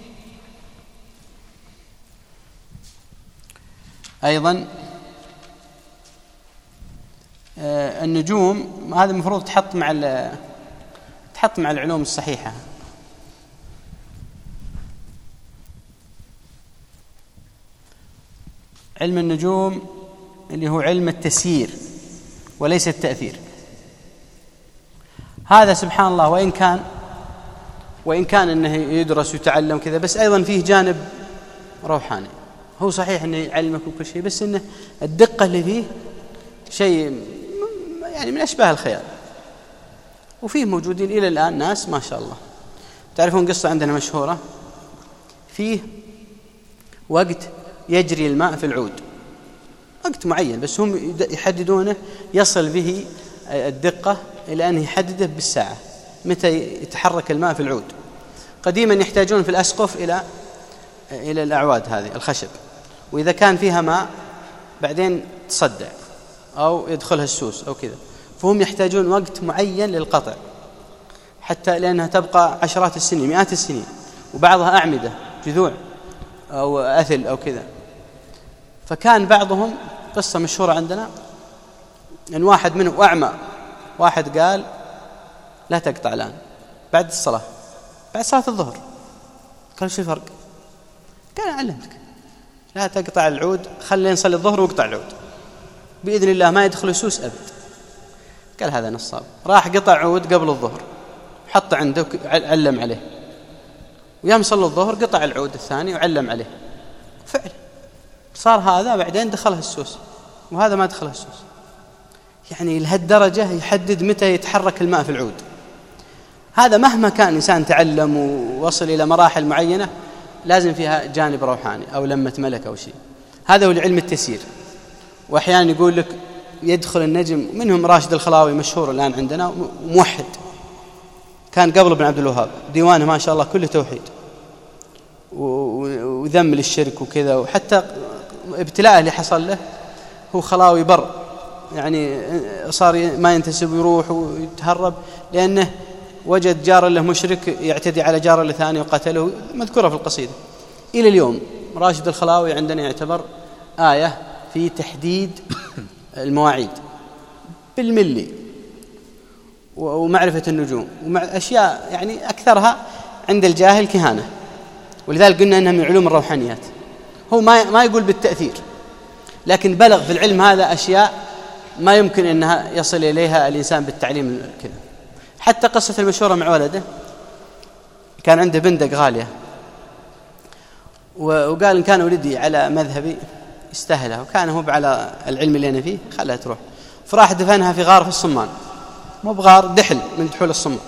أيضا آه النجوم، هذا المفروض تحط مع تحط مع العلوم الصحيحة. علم النجوم اللي هو علم التسيير وليس التأثير، هذا سبحان الله وإن كان وإن كان أنه يدرس ويتعلم كذا، بس أيضا فيه جانب روحاني. هو صحيح أنه يعلمك وكل شيء، بس أنه الدقة اللي فيه شيء يعني من أشباه الخيال. وفيه موجودين إلى الآن ناس ما شاء الله. تعرفون قصة عندنا مشهورة، فيه وقت يجري الماء في العود، وقت معين بس هم يحددونه، يصل به الدقة إلى أن يحدده بالساعة متى يتحرك الماء في العود. قديما يحتاجون في الأسقف إلى إلى الأعواد هذه الخشب، وإذا كان فيها ماء بعدين تصدع أو يدخلها السوس أو كذا، فهم يحتاجون وقت معين للقطع، حتى لأنها تبقى عشرات السنين مئات السنين، وبعضها أعمدة جذوع أو أثل أو كذا. فكان بعضهم، قصة مشهورة عندنا، أن واحد منهم أعمى، واحد قال لا تقطع الآن بعد الصلاة، بعد صلاة الظهر. قال شو الفرق؟ قال أعلمتك، لا تقطع العود، خلينا نصلي الظهر واقطع العود بإذن الله ما يدخل السوس أبد. قال هذا نصاب. راح قطع عود قبل الظهر حط عنده علم عليه، ويوم صلى الظهر قطع العود الثاني وعلم عليه، فعلا صار هذا بعدين دخلها السوس وهذا ما دخلها السوس. يعني لهالدرجة يحدد متى يتحرك الماء في العود. هذا مهما كان إنسان تعلم ووصل إلى مراحل معينة لازم فيها جانب روحاني أو لمة ملك أو شيء. هذا هو العلم التسيير. وأحيانا يقول لك يدخل النجم، منهم راشد الخلاوي مشهور الآن عندنا موحد، كان قبل ابن عبد الوهاب ديوانه ما شاء الله كله توحيد وذم للشرك وكذا، وحتى ابتلاءه اللي حصل له هو خلاوي بر، يعني صار ما ينتسب ويروح ويتهرب لأنه وجد جار له مشرك يعتدي على جار له ثاني وقتله، مذكورة في القصيدة. إلى اليوم راشد الخلاوي عندنا يعتبر آية في تحديد المواعيد بالملي ومعرفة النجوم ومع أشياء يعني أكثرها عند الجاهل كهانة، ولذلك قلنا أنها من علوم الروحانيات. هو ما ما يقول بالتأثير، لكن بلغ في العلم هذا أشياء ما يمكن أنها يصل إليها الإنسان بالتعليم كذا. حتى قصة المشهورة مع ولده، كان عنده بندق غالية وقال إن كان ولدي على مذهبي استهلها، وكان هو على العلم اللي أنا فيه خلها تروح، فراح دفنها في غار في الصمان، مو بغار، دحل من دحول الصمان،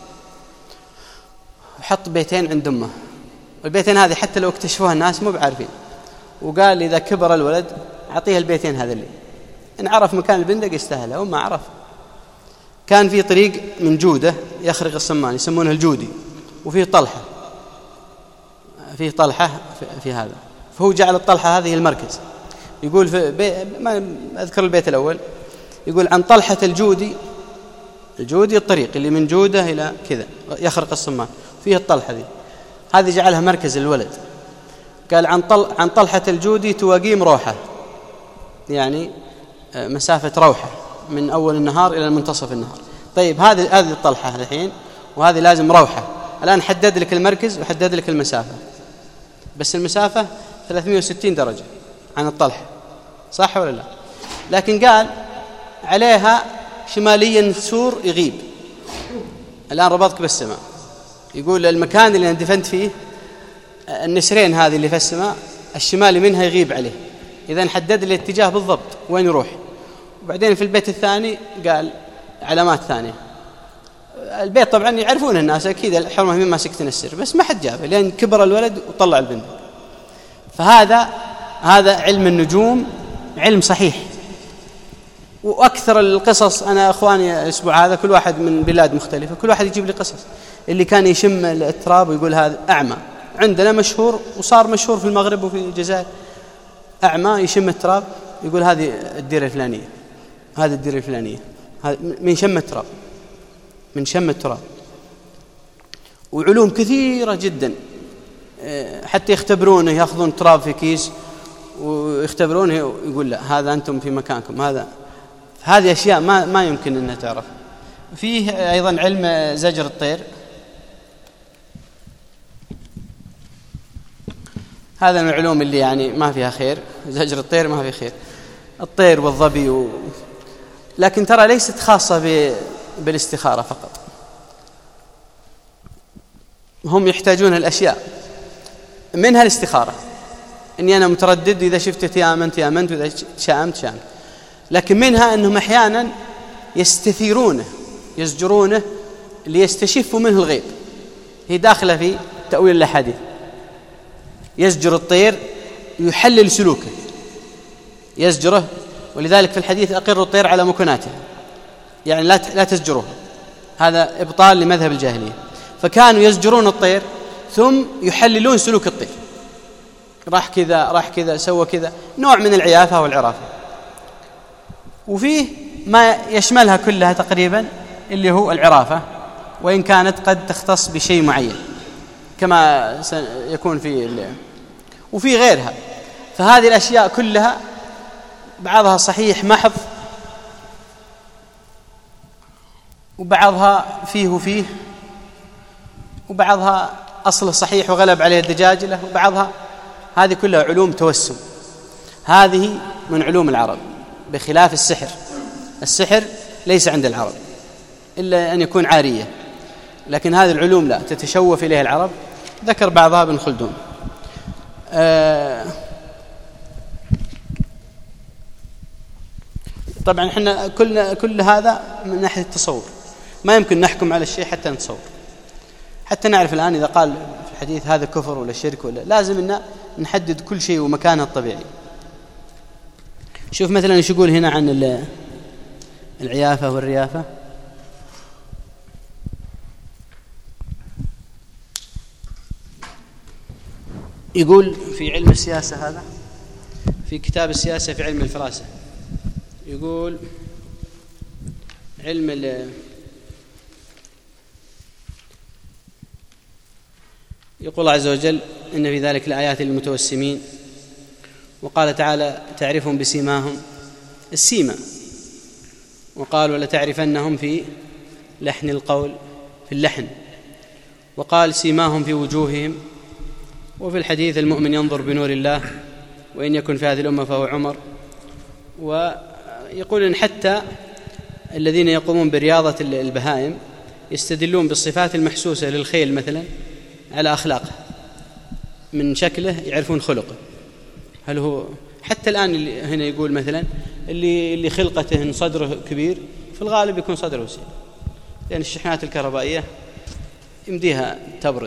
وحط بيتين عند أمه، والبيتين هذه حتى لو اكتشفوها الناس مو بعارفين. وقال إذا كبر الولد أعطيه البيتين هذا اللي إن عرف مكان البندق يستاهلها، وما عرف. كان في طريق من جودة يخرق الصمان يسمونه الجودي، وفيه طلحة، فيه طلحة في هذا، فهو جعل الطلحة هذه المركز. يقول في بي... ما أذكر البيت الأول، يقول عن طلحة الجودي، الجودي الطريق اللي من جودة إلى كذا يخرق الصمان فيه الطلحة ذي، هذه جعلها مركز الولد. قال عن طل... عن طلحة الجودي تواقيم روحة، يعني مسافة روحة من أول النهار إلى منتصف النهار. طيب هذه هذه الطلحة الحين، وهذه لازم روحة. الآن حدد لك المركز وحدد لك المسافة، بس المسافة ثلاثمائة وستين درجة عن الطلحة، صح ولا لا؟ لكن قال عليها شماليا سور يغيب. الآن ربطك بالسماء، يقول المكان اللي اندفنت فيه النسرين هذه اللي في السماء الشمالي منها يغيب عليه، إذا حدد لي الاتجاه بالضبط وين يروح. وبعدين في البيت الثاني قال علامات ثانية. البيت طبعا يعرفون الناس أكيد الحرمة مما سكتنا السر، بس ما حد جابه لأن كبر الولد وطلع البنت. فهذا هذا علم النجوم علم صحيح. وأكثر القصص، أنا أخواني الأسبوع هذا كل واحد من بلاد مختلفة، كل واحد يجيب لي قصص. اللي كان يشم التراب ويقول هذا أعمى، عندنا مشهور وصار مشهور في المغرب وفي الجزائر، أعمى يشم التراب يقول هذه الديرة الفلانية، هذه الديرة الفلانية، من شم التراب، من شم التراب. وعلوم كثيرة جدا، حتى يختبرونه، يأخذون تراب في كيس ويختبرونه يقول لا هذا أنتم في مكانكم، هذا. هذه أشياء ما ما يمكن أنها تعرف. فيه أيضا علم زجر الطير، هذا من العلوم اللي يعني ما فيها خير. زجر الطير ما فيه خير، الطير والظبي و... لكن ترى ليست خاصة ب... بالاستخارة فقط، هم يحتاجون الأشياء منها الاستخارة، إني أنا متردد إذا شفت آمنت آمنت وإذا شامت شامت. لكن منها أنهم أحيانا يستثيرونه يزجرونه ليستشفوا منه الغيب، هي داخلة في تأويل الأحاديث. يزجر الطير يحلل سلوكه، يزجره، ولذلك في الحديث أقر الطير على مكناتها، يعني لا لا تزجروه، هذا إبطال لمذهب الجاهلية. فكانوا يزجرون الطير ثم يحللون سلوك الطير، راح كذا راح كذا سوى كذا، نوع من العيافة والعرافة. وفيه ما يشملها كلها تقريبا اللي هو العرافة، وإن كانت قد تختص بشيء معين كما سيكون في اللي. وفي غيرها. فهذه الأشياء كلها بعضها صحيح محض، وبعضها فيه وفيه، وبعضها أصله صحيح وغلب عليه الدجاجلة، وبعضها هذه كلها علوم توسم، هذه من علوم العرب، بخلاف السحر. السحر ليس عند العرب إلا أن يكون عارية، لكن هذه العلوم لا تتشوف إليها العرب. ذكر بعضها ابن خلدون. آه طبعا احنا كل كل هذا من ناحية التصور، ما يمكن نحكم على الشيء حتى نتصور، حتى نعرف الآن إذا قال في الحديث هذا كفر ولا شرك ولا، لازم أن نحدد كل شيء ومكانه الطبيعي. شوف مثلا ايش يقول هنا عن العيافة والريافة. يقول في علم السياسة، هذا في كتاب السياسة في علم الفراسة، يقول علم ال يقول الله عز وجل إن في ذلك لآيات للمتوسمين، وقال تعالى تعرفهم بسيماهم، السيمة، وقال ولتعرفنهم في لحن القول، في اللحن، وقال سيماهم في وجوههم. وفي الحديث المؤمن ينظر بنور الله، وإن يكن في هذه الأمة فهو عمر. ويقول إن حتى الذين يقومون برياضة البهائم يستدلون بالصفات المحسوسة للخيل مثلا على أخلاقه، من شكله يعرفون خلقه، هل هو حتى الآن اللي هنا يقول مثلا اللي اللي خلقته صدره كبير في الغالب يكون صدره وسيع، لأن الشحنات الكهربائية يمديها تبرد.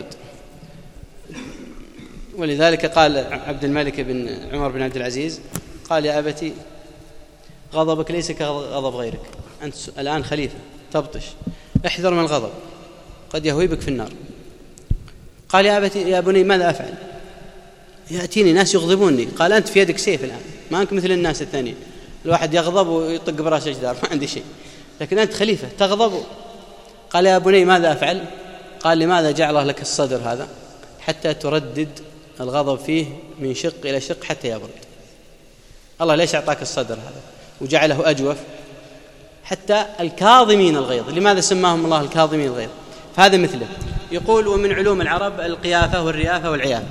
ولذلك قال عبد الملك بن عمر بن عبد العزيز قال يا أبتي غضبك ليس كغضب غيرك، أنت الآن خليفة تبطش، احذر من الغضب قد يهوي بك في النار. قال يا أبتي يا بني ماذا أفعل؟ يأتيني ناس يغضبوني. قال أنت في يدك سيف الآن، ما أنك مثل الناس الثانيين، الواحد يغضب ويطق براسه جدار ما عندي شيء، لكن أنت خليفة تغضب. قال يا بني ماذا أفعل؟ قال لماذا جعل الله لك الصدر هذا؟ حتى تردد الغضب فيه من شق إلى شق حتى يبرد. الله ليش أعطاك الصدر هذا وجعله أجوف؟ حتى الكاظمين الغيظ. لماذا سماهم الله الكاظمين الغيظ؟ فهذا مثله. يقول ومن علوم العرب القيافة والريافة والعيافة،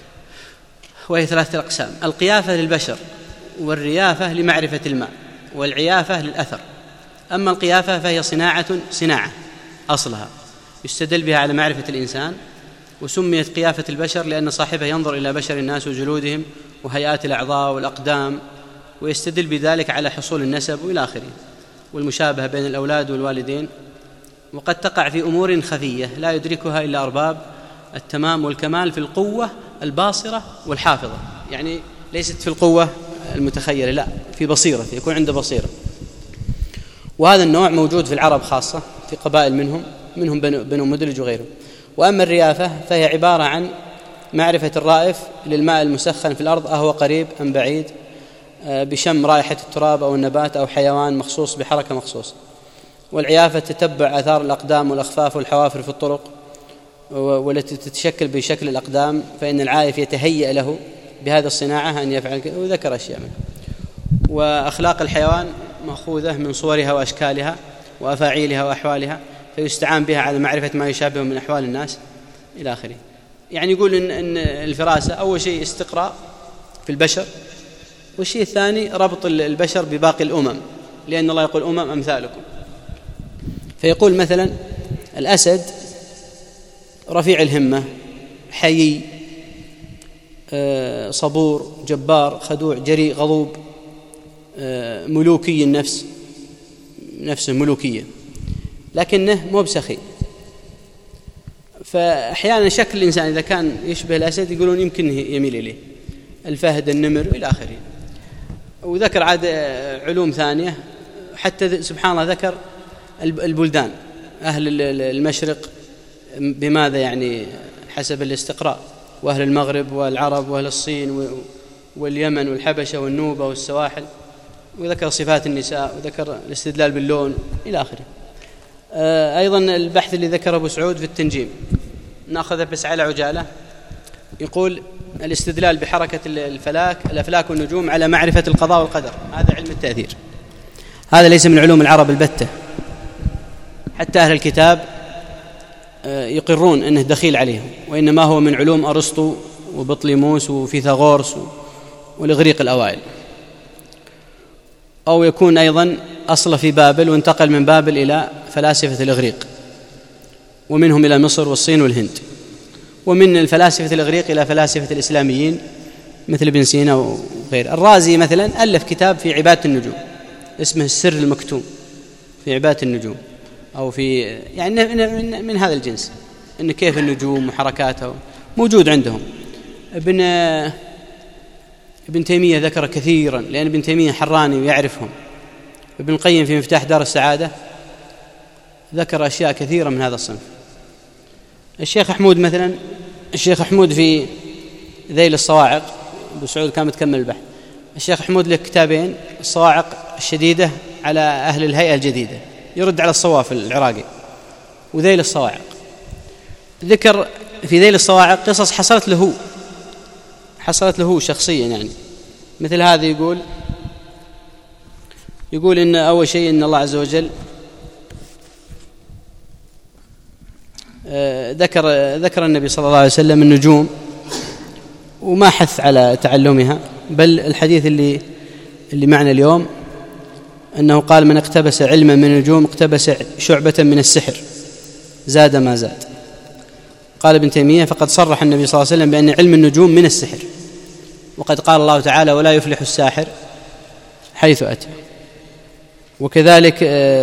وهي ثلاثة أقسام: القيافة للبشر، والريافة لمعرفة الماء، والعيافة للأثر. أما القيافة فهي صناعة صناعة أصلها يستدل بها على معرفة الإنسان، وسميت قيافة البشر لأن صاحبها ينظر إلى بشر الناس وجلودهم وهيئات الأعضاء والأقدام، ويستدل بذلك على حصول النسب وإلى آخره، والمشابهة بين الأولاد والوالدين. وقد تقع في أمور خفية لا يدركها إلا أرباب التمام والكمال في القوة الباصرة والحافظة، يعني ليست في القوة المتخيلة، لا، في بصيرة، يكون عنده بصيرة. وهذا النوع موجود في العرب خاصة في قبائل منهم منهم بنو مدلج وغيرهم. وأما الريافة فهي عبارة عن معرفة الرائف للماء المسخن في الأرض أهو قريب أم بعيد، بشم رائحة التراب أو النبات أو حيوان مخصوص بحركة مخصوصة. والعيافة تتبع آثار الأقدام والأخفاف والحوافر في الطرق، والتي تتشكل بشكل الأقدام، فإن العائف يتهيأ له بهذا الصناعة أن يفعل كذا، وذكر أشياء منه. وأخلاق الحيوان مأخوذة من صورها وأشكالها وأفاعيلها وأحوالها، فيستعان بها على معرفة ما يشابه من أحوال الناس إلى آخره. يعني يقول إن, إن الفراسة أول شيء استقراء في البشر، والشيء الثاني ربط البشر بباقي الأمم، لأن الله يقول أمم أمثالكم. فيقول مثلا الأسد رفيع الهمة، حيي، صبور، جبار، خدوع، جريء، غضوب، ملوكي النفس، نفسه ملوكية، لكنه مو بسخي. فأحيانا شكل الإنسان إذا كان يشبه الأسد يقولون يمكن يميل إليه، الفهد، النمر إلى آخره. وذكر عاد علوم ثانية، حتى سبحان الله ذكر البلدان، أهل المشرق بماذا يعني حسب الاستقراء، وأهل المغرب والعرب وأهل الصين واليمن والحبشة والنوبة والسواحل، وذكر صفات النساء، وذكر الاستدلال باللون إلى آخره. أيضا البحث اللي ذكره أبو سعود في التنجيم نأخذه بس على عجالة. يقول الاستدلال بحركة الفلاك الأفلاك والنجوم على معرفة القضاء والقدر، هذا علم التأثير، هذا ليس من علوم العرب البتة. حتى أهل الكتاب يقرون أنه دخيل عليهم، وإنما هو من علوم أرسطو وبطليموس وفيثاغورس والإغريق الأوائل، أو يكون أيضا أصل في بابل وانتقل من بابل إلى فلاسفة الإغريق، ومنهم إلى مصر والصين والهند، ومن الفلاسفة الإغريق إلى فلاسفة الإسلاميين مثل ابن سينا وغيره. الرازي مثلا ألف كتاب في عبادة النجوم اسمه السر المكتوم في عبادة النجوم، أو في يعني من, من هذا الجنس، إن كيف النجوم وحركاتها موجود عندهم. ابن ابن تيمية ذكر كثيرا، لأن ابن تيمية حراني ويعرفهم. ابن القيم في مفتاح دار السعادة ذكر أشياء كثيرة من هذا الصنف. الشيخ حمود مثلا، الشيخ حمود في ذيل الصواعق، أبو سعود كان متكمل البحث. الشيخ حمود له كتابين، الصواعق الشديدة على أهل الهيئة الجديدة، يرد على الصواف العراقي، وذيل الصواعق. ذكر في ذيل الصواعق قصص حصلت له حصلت له شخصيا، يعني مثل هذا. يقول يقول إن أول شيء إن الله عز وجل ذكر ذكر النبي صلى الله عليه وسلم النجوم وما حث على تعلمها، بل الحديث اللي اللي معنا اليوم أنه قال: من اقتبس علما من النجوم اقتبس شعبة من السحر زاد ما زاد. قال ابن تيمية: فقد صرح النبي صلى الله عليه وسلم بأن علم النجوم من السحر، وقد قال الله تعالى: ولا يفلح الساحر حيث أتى. وكذلك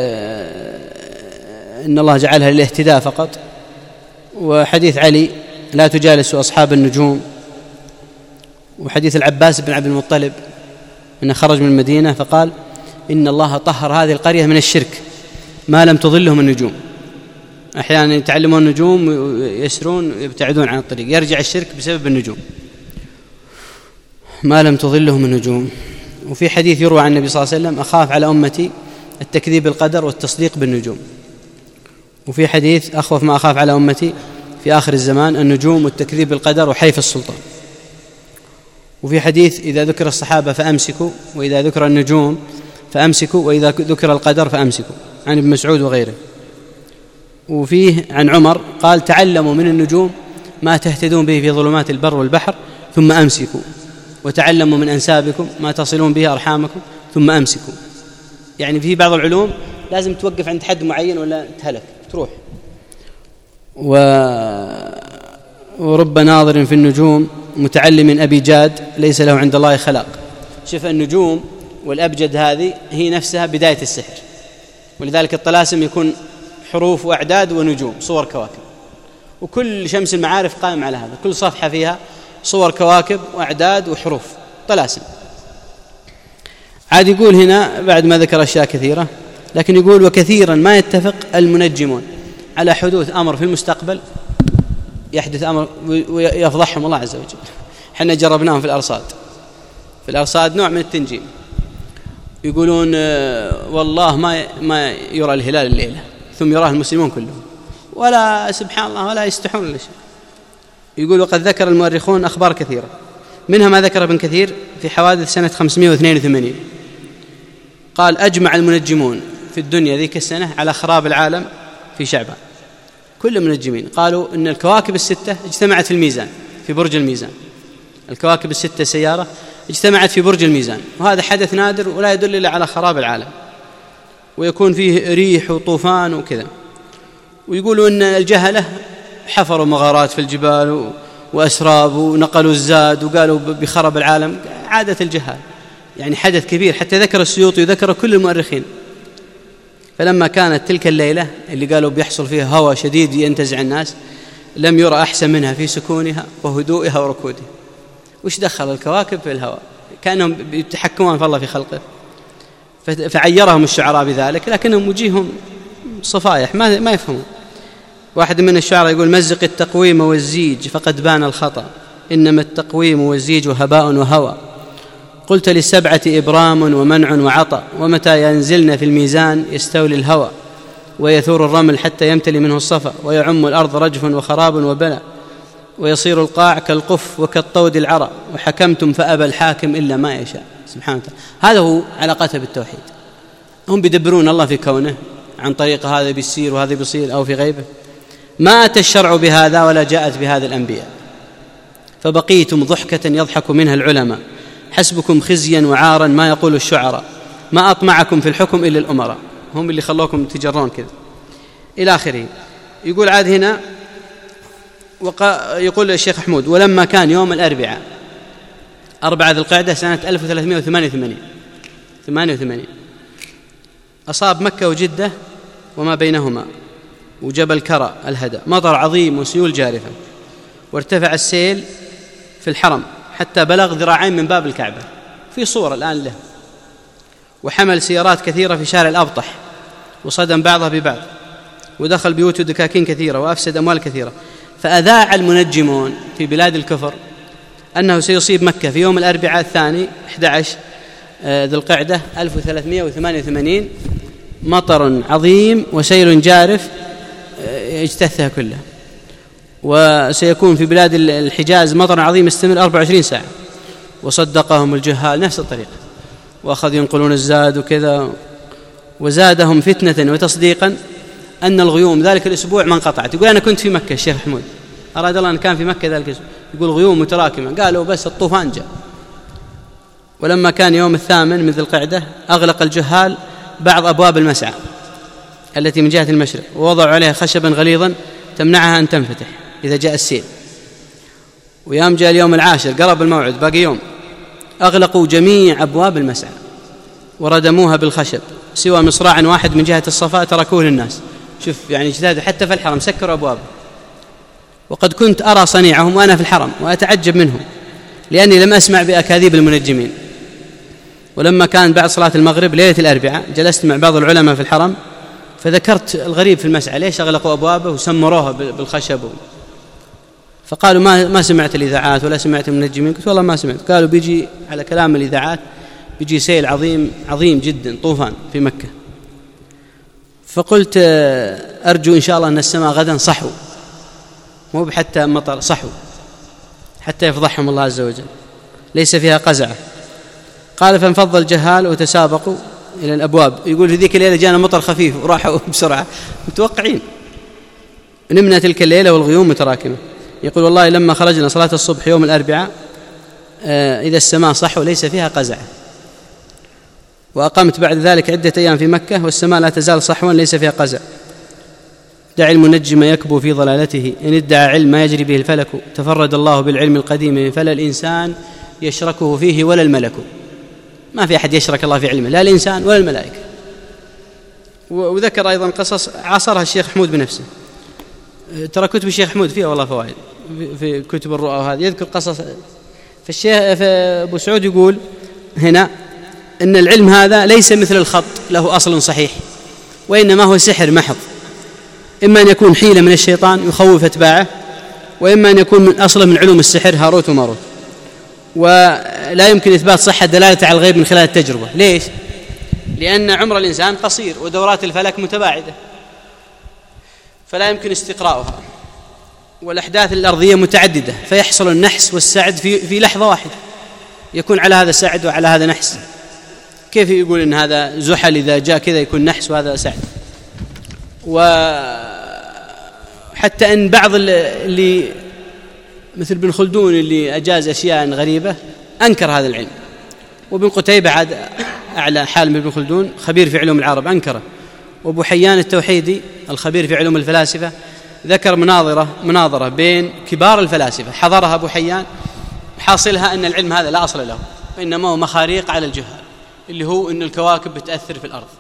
إن الله جعلها للاهتداء فقط. وحديث علي: لا تجالسوا أصحاب النجوم. وحديث العباس بن عبد المطلب أنه خرج من المدينة فقال: إن الله طهر هذه القرية من الشرك ما لم تضلهم النجوم. أحيانا يتعلمون النجوم ويسرون ويبتعدون عن الطريق، يرجع الشرك بسبب النجوم ما لم تضلهم النجوم. وفي حديث يروى عن النبي صلى الله عليه وسلم: أخاف على أمتي التكذيب بالقدر والتصديق بالنجوم. وفي حديث: أخوف ما أخاف على أمتي في آخر الزمان النجوم والتكذيب بالقدر وحيف السلطان. وفي حديث: إذا ذكر الصحابة فأمسكوا، وإذا ذكر النجوم فأمسكوا، وإذا ذكر القدر فأمسكوا، عن ابن مسعود وغيره. وفيه عن عمر قال: تعلموا من النجوم ما تهتدون به في ظلمات البر والبحر ثم أمسكوا، وتعلموا من أنسابكم ما تصلون به أرحامكم ثم أمسكوا. يعني في بعض العلوم لازم توقف عند حد معين ولا تهلك تروح. و... ورب ناظر في النجوم متعلم أبي جاد ليس له عند الله خلاق. شوف النجوم والأبجد هذه هي نفسها بداية السحر، ولذلك الطلاسم يكون حروف وأعداد ونجوم، صور كواكب، وكل شمس المعارف قائم على هذا، كل صفحة فيها صور كواكب وأعداد وحروف طلاسم. عاد يقول هنا بعد ما ذكر أشياء كثيرة، لكن يقول: وكثيرا ما يتفق المنجمون على حدوث أمر في المستقبل، يحدث أمر ويفضحهم الله عز وجل. حنا جربناهم في الأرصاد في الأرصاد نوع من التنجيم، يقولون والله ما ما يرى الهلال الليلة، ثم يراه المسلمون كلهم، ولا سبحان الله ولا يستحون ولا شيء. يقول: وقد ذكر المؤرخون أخبار كثيرة، منها ما ذكر ابن كثير في حوادث سنة خمسمائة واثنين وثمانين. قال: أجمع المنجمون في الدنيا ذيك السنة على خراب العالم في شعبان. كل المنجمين قالوا إن الكواكب الستة اجتمعت في الميزان، في برج الميزان. الكواكب الستة سيارة اجتمعت في برج الميزان، وهذا حدث نادر ولا يدل إلا على خراب العالم، ويكون فيه ريح وطوفان وكذا. ويقولوا إن الجهلة حفروا مغارات في الجبال وأسراب ونقلوا الزاد وقالوا بخرب العالم، عادة الجهال. يعني حدث كبير، حتى ذكر السيوطي وذكر كل المؤرخين. فلما كانت تلك الليلة اللي قالوا بيحصل فيها هواء شديد ينتزع الناس، لم يرى أحسن منها في سكونها وهدوئها وركودها. وش دخل الكواكب في الهواء؟ كأنهم يتحكمون في الله في خلقه. فعيرهم الشعراء بذلك، لكنهم وجيههم صفايح ما ما يفهمون. واحد من الشعراء يقول: مزق التقويم والزيج فقد بان الخطأ، إنما التقويم والزيج هباء وهوى. قلت للسبعة إبرام ومنع وعطى، ومتى ينزلن في الميزان يستولي الهوى، ويثور الرمل حتى يمتلي منه الصفا، ويعم الأرض رجف وخراب وبلاء، ويصير القاع كالقف وكالطود العرى، وحكمتم فأبى الحاكم إلا ما يشاء. سبحانه وتعالى. هذا هو علاقته بالتوحيد. هم بيدبرون الله في كونه عن طريق هذا بيصير وهذا بيصير أو في غيبه. ما أتى الشرع بهذا ولا جاءت بهذا الأنبياء. فبقيتم ضحكة يضحك منها العلماء، حسبكم خزيا وعارا ما يقول الشعراء، ما أطمعكم في الحكم إلا الأمراء. هم اللي خلوكم تجرون كذا إلى آخره. يقول عاد هنا وقا يقول الشيخ حمود: ولما كان يوم الأربعاء أربعة ذي القعدة سنة ألف وثلاثمائة وثمانية وثمانين ثمانية وثمانين أصاب مكة وجدة وما بينهما وجبل كرى الهدى مطر عظيم وسيول جارفة، وارتفع السيل في الحرم حتى بلغ ذراعين من باب الكعبة، في صورة الآن له، وحمل سيارات كثيرة في شارع الأبطح وصدم بعضها ببعض، ودخل بيوت دكاكين كثيرة وأفسد أموال كثيرة. فأذاع المنجمون في بلاد الكفر أنه سيصيب مكة في يوم الأربعاء الثاني أحد عشر ذي القعدة ألف وثلاثمائة وثمانية وثمانين مطر عظيم وسيل جارف يجتثها كلها، وسيكون في بلاد الحجاز مطر عظيم يستمر أربع وعشرين ساعة. وصدقهم الجهال نفس الطريقة، وأخذوا ينقلون الزاد وكذا، وزادهم فتنة وتصديقا أن الغيوم ذلك الأسبوع ما انقطعت. يقول: أنا كنت في مكة الشيخ حمود، أراد الله أن كان في مكة ذلك الأسبوع، يقول غيوم متراكمة، قالوا بس الطوفان جاء. ولما كان يوم الثامن من ذي القعدة أغلق الجهال بعض أبواب المسعى التي من جهة المشرق، ووضعوا عليها خشبا غليظا تمنعها أن تنفتح إذا جاء السيل. ويوم جاء اليوم العاشر قرب الموعد باقي يوم، أغلقوا جميع أبواب المسعى وردموها بالخشب سوى مصراع واحد من جهة الصفاء تركوه للناس. شوف يعني اجتهادوا حتى في الحرم سكروا أبوابه. وقد كنت أرى صنيعهم وأنا في الحرم وأتعجب منهم، لأني لم أسمع بأكاذيب المنجمين. ولما كان بعد صلاة المغرب ليلة الأربعاء جلست مع بعض العلماء في الحرم، فذكرت الغريب في المسعى، ليش أغلقوا أبوابه وسمروها بالخشب؟ فقالوا: ما ما سمعت الإذاعات ولا سمعت المنجمين. قلت: والله ما سمعت. قالوا: بيجي على كلام الإذاعات بيجي سيل عظيم عظيم جدا، طوفان في مكة. فقلت: أرجو إن شاء الله أن السماء غدا صحو، مو بحتى مطر، صحو، حتى يفضحهم الله عز وجل، ليس فيها قزعة. قال: فانفض الجهال وتسابقوا إلى الأبواب. يقول: في ذيك الليلة جانا مطر خفيف وراحوا بسرعة متوقعين. نمنا تلك الليلة والغيوم متراكمة. يقول: والله لما خرجنا صلاة الصبح يوم الأربعاء آه إذا السماء صحو ليس فيها قزعة. وأقمت بعد ذلك عدة أيام في مكة والسماء لا تزال صحوا ليس فيها قزع. دع المنجم يكبو في ضلالته، إن ادعى علم ما يجري به الفلك، تفرد الله بالعلم القديم فلا الإنسان يشركه فيه ولا الملك. ما في أحد يشرك الله في علمه، لا الإنسان ولا الملائكة. وذكر أيضا قصص عاصرها الشيخ حمود بنفسه، ترى كتب الشيخ حمود فيها والله فوائد في كتب الرؤى، وهذا يذكر قصص. في الشيخ في أبو سعود يقول هنا إن العلم هذا ليس مثل الخط له أصل صحيح، وإنما هو سحر محض، إما أن يكون حيلة من الشيطان يخوف أتباعه، وإما أن يكون من أصله من علوم السحر هاروت وماروت. ولا يمكن إثبات صحة دلالة على الغيب من خلال التجربة. ليش؟ لأن عمر الإنسان قصير ودورات الفلك متباعدة، فلا يمكن استقراؤها، والأحداث الأرضية متعددة، فيحصل النحس والسعد في, في لحظة واحدة، يكون على هذا سعد وعلى هذا نحس. كيف يقول إن هذا زحل إذا جاء كذا يكون نحس وهذا سعد؟ وحتى أن بعض اللي مثل ابن خلدون اللي أجاز أشياء غريبة أنكر هذا العلم، وابن قتيبة عاد أعلى حال من ابن خلدون خبير في علوم العرب أنكره، وابو حيان التوحيدي الخبير في علوم الفلاسفة ذكر مناظرة مناظرة بين كبار الفلاسفة حضرها أبو حيان، حاصلها أن العلم هذا لا أصل له، وإنما هو مخاريق على الجهال، اللي هو أن الكواكب بتأثر في الأرض.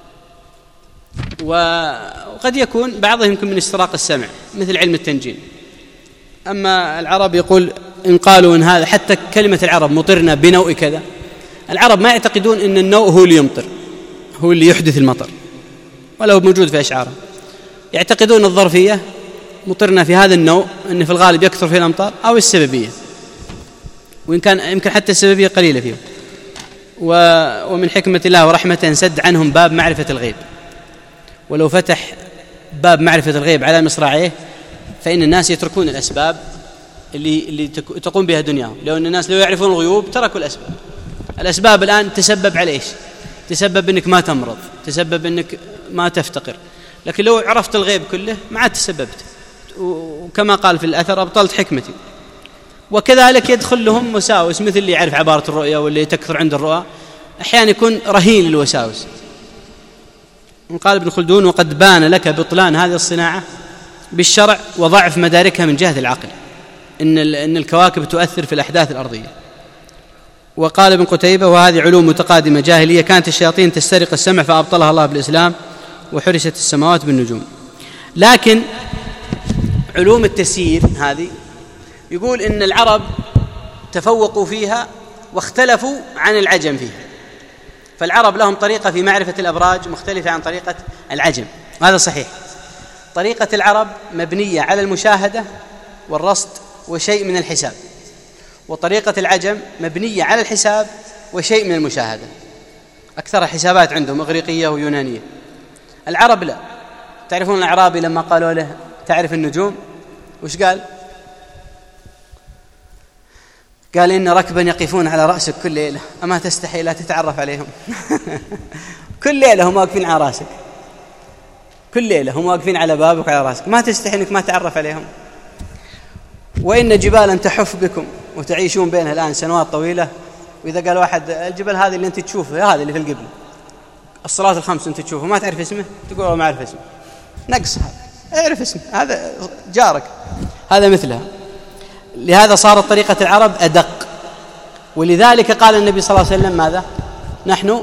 وقد يكون بعضهم يمكن من استراق السمع مثل علم التنجيم. أما العرب يقول إن قالوا إن هذا، حتى كلمة العرب مطرنا بنوء كذا، العرب ما يعتقدون أن النوء هو اللي يمطر، هو اللي يحدث المطر، ولو موجود في أشعارهم. يعتقدون الظرفية مطرنا في هذا النوء، أن في الغالب يكثر في الأمطار، أو السببية، وإن كان يمكن حتى السببية قليلة فيهم. ومن حكمة الله ورحمته سد عنهم باب معرفة الغيب، ولو فتح باب معرفة الغيب على مصراعيه فإن الناس يتركون الأسباب اللي, اللي تقوم بها دنياهم. لو أن الناس لو يعرفون الغيوب تركوا الأسباب. الأسباب الآن تسبب على إيش؟ تسبب أنك ما تمرض، تسبب أنك ما تفتقر، لكن لو عرفت الغيب كله ما عاد تسببت. وكما قال في الأثر أبطلت حكمتي. وكذلك يدخل لهم وساوس، مثل اللي يعرف عبارة الرؤيا واللي تكثر عند الرؤى أحيانا يكون رهين للوساوس. قال ابن خلدون: وقد بان لك بطلان هذه الصناعة بالشرع وضعف مداركها من جهة العقل، إن إن الكواكب تؤثر في الأحداث الأرضية. وقال ابن قتيبة: وهذه علوم متقادمة جاهلية كانت الشياطين تسترق السمع فأبطلها الله بالإسلام وحرست السماوات بالنجوم. لكن علوم التسيير هذه يقول إن العرب تفوقوا فيها واختلفوا عن العجم فيها، فالعرب لهم طريقة في معرفة الأبراج مختلفة عن طريقة العجم، هذا صحيح. طريقة العرب مبنية على المشاهدة والرصد وشيء من الحساب، وطريقة العجم مبنية على الحساب وشيء من المشاهدة. أكثر حسابات عندهم إغريقية ويونانية. العرب لا. تعرفون الأعرابي لما قالوا له: تعرف النجوم؟ وش قال؟ قال: إن ركبا يقفون على رأسك كل ليلة، أما تستحي لا تتعرف عليهم؟ كل ليلة هم واقفين على رأسك، كل ليلة هم واقفين على بابك وعلى رأسك، ما تستحي أنك ما تعرف عليهم؟ وإن جبالا تحف بكم وتعيشون بينها الآن سنوات طويلة، وإذا قال واحد: الجبل هذا اللي أنت تشوفه، هذا اللي في القبل، الصلاة الخمس أنت تشوفه، ما تعرف اسمه؟ تقول: ما أعرف اسمه. نقص، هذا اعرف اسمه، هذا جارك. هذا مثلها. لهذا صارت طريقة العرب أدق، ولذلك قال النبي صلى الله عليه وسلم: ماذا؟ نحن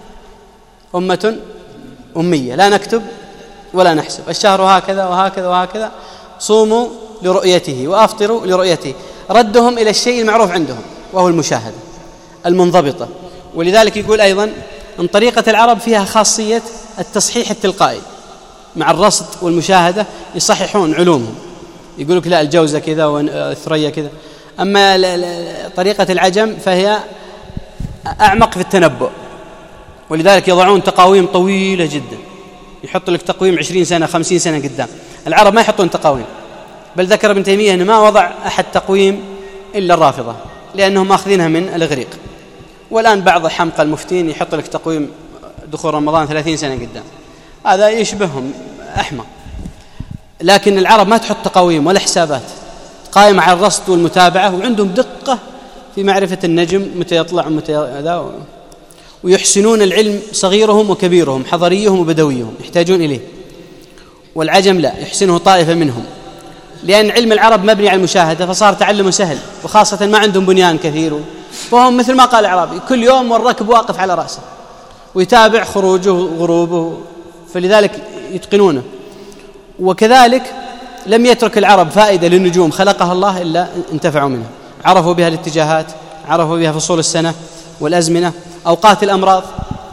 أمة أمية لا نكتب ولا نحسب، الشهر هكذا وهكذا وهكذا، صوموا لرؤيته وأفطروا لرؤيته. ردهم إلى الشيء المعروف عندهم وهو المشاهدة المنضبطة. ولذلك يقول أيضا أن طريقة العرب فيها خاصية التصحيح التلقائي، مع الرصد والمشاهدة يصححون علومهم، يقول لك: لا، الجوزة كذا والثريا كذا. أما طريقة العجم فهي أعمق في التنبؤ، ولذلك يضعون تقاويم طويلة جدا، يحط لك تقويم عشرين سنة خمسين سنة قدام. العرب ما يحطون تقاويم، بل ذكر ابن تيمية أنه ما وضع أحد تقويم إلا الرافضة، لأنهم ماخذينها من الإغريق. والآن بعض حمقى المفتين يحط لك تقويم دخول رمضان ثلاثين سنة قدام، هذا يشبههم، أحمق. لكن العرب ما تحط تقاويم ولا حسابات، قائمة على الرصد والمتابعة، وعندهم دقة في معرفة النجم متى يطلع ومتى ذا، ويحسنون العلم صغيرهم وكبيرهم، حضريهم وبدويهم يحتاجون إليه. والعجم لا، يحسنه طائفة منهم، لأن علم العرب مبني على المشاهدة، فصار تعلمه سهل، وخاصة ما عندهم بنيان كثير، فهم مثل ما قال العربي: كل يوم والركب واقف على رأسه ويتابع خروجه وغروبه، فلذلك يتقنونه. وكذلك لم يترك العرب فائدة للنجوم خلقها الله إلا انتفعوا منها، عرفوا بها الاتجاهات، عرفوا بها فصول السنة والأزمنة، أوقات الأمراض.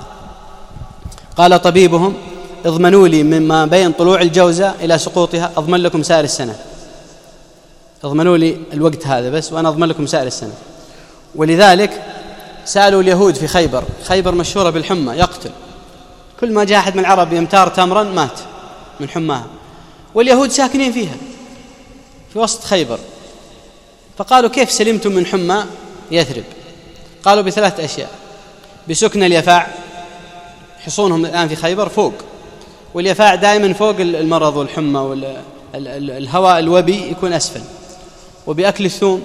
قال طبيبهم: اضمنوا لي مما بين طلوع الجوزة إلى سقوطها، أضمن لكم سائر السنة، اضمنوا لي الوقت هذا بس وأنا أضمن لكم سائر السنة. ولذلك سألوا اليهود في خيبر، خيبر مشهورة بالحمى، يقتل، كل ما جاء أحد من العرب يمتار تمرا مات من حماها، واليهود ساكنين فيها في وسط خيبر. فقالوا: كيف سلمتم من حمى يثرب؟ قالوا: بثلاث أشياء: بسكن اليفاع، حصونهم الآن في خيبر فوق، واليفاع دائما فوق المرض والحمى، والهواء الوبي يكون أسفل، وبأكل الثوم،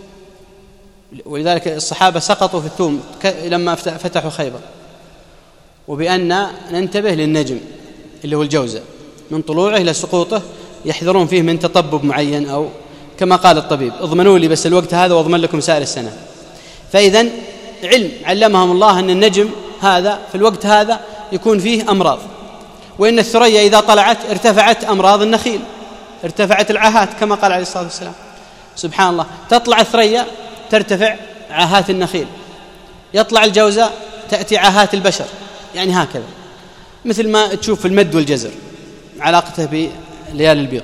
ولذلك الصحابة سقطوا في الثوم لما فتحوا خيبر. وبأن ننتبه للنجم اللي هو الجوزة من طلوعه إلى سقوطه، يحذرون فيه من تطبب معين، أو كما قال الطبيب: اضمنوا لي بس الوقت هذا واضمن لكم سائر السنة. فإذن علم علمهم الله أن النجم هذا في الوقت هذا يكون فيه أمراض، وإن الثريا إذا طلعت ارتفعت أمراض النخيل، ارتفعت العاهات كما قال عليه الصلاة والسلام. سبحان الله، تطلع الثريا ترتفع عاهات النخيل، يطلع الجوزاء تأتي عاهات البشر، يعني هكذا، مثل ما تشوف في المد والجزر علاقته بليالي البيض.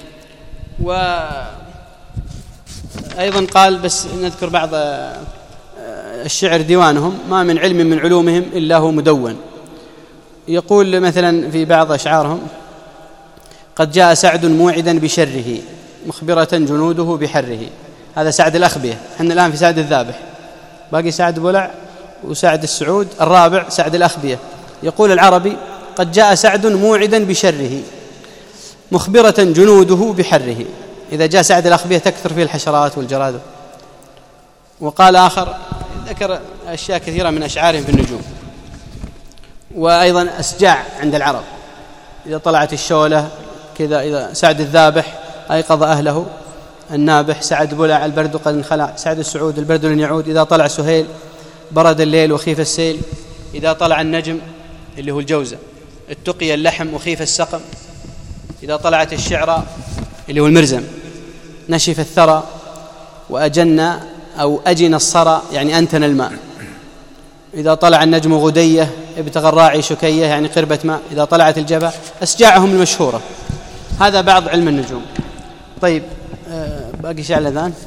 وأيضا قال، بس نذكر بعض الشعر ديوانهم: ما من علم من علومهم إلا هو مدون. يقول مثلا في بعض أشعارهم: قد جاء سعد موعدا بشره مخبرة جنوده بحره. هذا سعد الأخبية، احنا الآن في سعد الذابح، باقي سعد بلع وسعد السعود، الرابع سعد الأخبية. يقول العربي: قد جاء سعد موعدا بشره مخبرة جنوده بحره. إذا جاء سعد الأخبية تكثر فيه الحشرات والجراد. وقال آخر ذكر أشياء كثيرة من أشعارهم في النجوم. وأيضا أسجاع عند العرب، إذا طلعت الشولة كذا، إذا سعد الذابح أيقظ أهله النابح، سعد بلع البرد قد انخلع، سعد السعود البرد لن يعود، إذا طلع سهيل برد الليل وخيف السيل، إذا طلع النجم اللي هو الجوزة اتقي اللحم وخيف السقم، إذا طلعت الشعرى اللي هو المرزم نشف الثرى، وأجن أو أجن الصرى يعني أنتن الماء، إذا طلع النجم غدية ابتغى الراعي شكية يعني قربة ماء، إذا طلعت الجبهة، أسجاعهم المشهورة. هذا بعض علم النجوم. طيب أه باقي شيء على الأذان؟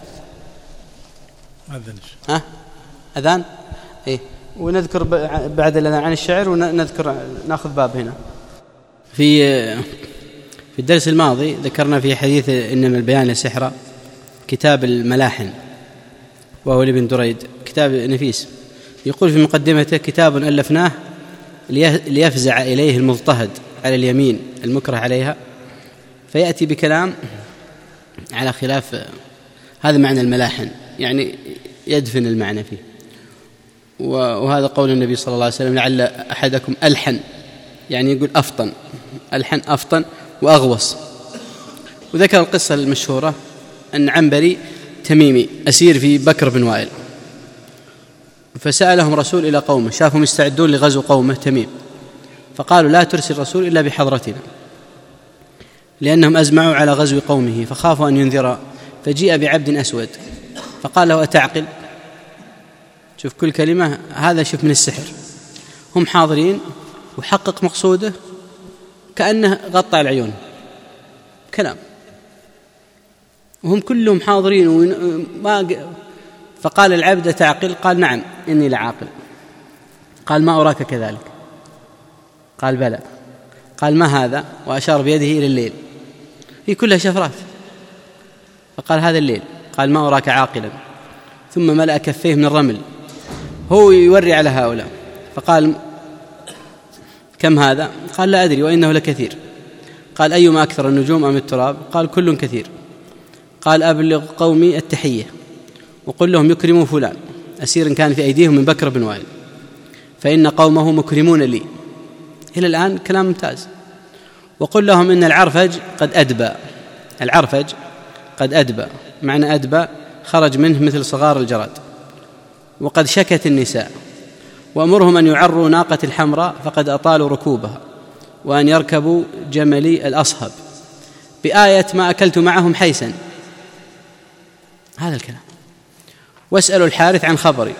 ها أذان إيه، ونذكر بعد الأذان عن الشعر، ونذكر نأخذ باب هنا. في في الدرس الماضي ذكرنا في حديث إنما البيان لسحرة كتاب الملاحن، وهو لابن دريد، كتاب نفيس. يقول في مقدمته: كتاب ألفناه ليفزع إليه المضطهد على اليمين المكره عليها، فيأتي بكلام على خلاف هذا معنى الملاحن، يعني يدفن المعنى فيه. وهذا قول النبي صلى الله عليه وسلم: لعل أحدكم ألحن، يعني يقول أفطن، ألحن أفطن وأغوص. وذكر القصة المشهورة أن عنبري تميمي أسير في بكر بن وائل، فسألهم رسول إلى قومه، شافهم يستعدون لغزو قومه تميم، فقالوا: لا ترسل رسول إلا بحضرتنا، لأنهم أزمعوا على غزو قومه فخافوا أن ينذر. فجيء بعبد أسود فقال له: أتعقل؟ شوف كل كلمة، هذا شوف من السحر. هم حاضرين وحقق مقصوده كأنه غطى العيون كلام، وهم كلهم حاضرين وما. فقال العبد: أتعقل؟ قال: نعم إني لعاقل. قال: ما أراك كذلك. قال: بلى. قال: ما هذا؟ وأشار بيده إلى الليل، هي كلها شفرات. فقال: هذا الليل. قال: ما أراك عاقلا. ثم ملأ كفيه من الرمل، هو يوري على هؤلاء. فقال: كم هذا؟ قال: لا أدري وإنه لكثير. قال: أيما أكثر، النجوم أم التراب؟ قال: كل كثير. قال: أبلغ قومي التحية وقل لهم يكرموا فلان، أسير كان في أيديهم من بكر بن وائل، فإن قومه مكرمون لي. إلى الآن كلام ممتاز. وقل لهم إن العرفج قد أدبى. العرفج قد أدبى، معنى أدبى خرج منه مثل صغار الجراد، وقد شكت النساء. وأمرهم أن يعروا ناقة الحمراء فقد أطالوا ركوبها، وأن يركبوا جملي الأصهب بآية ما أكلت معهم حيسا. هذا الكلام. واسألوا الحارث عن خبري.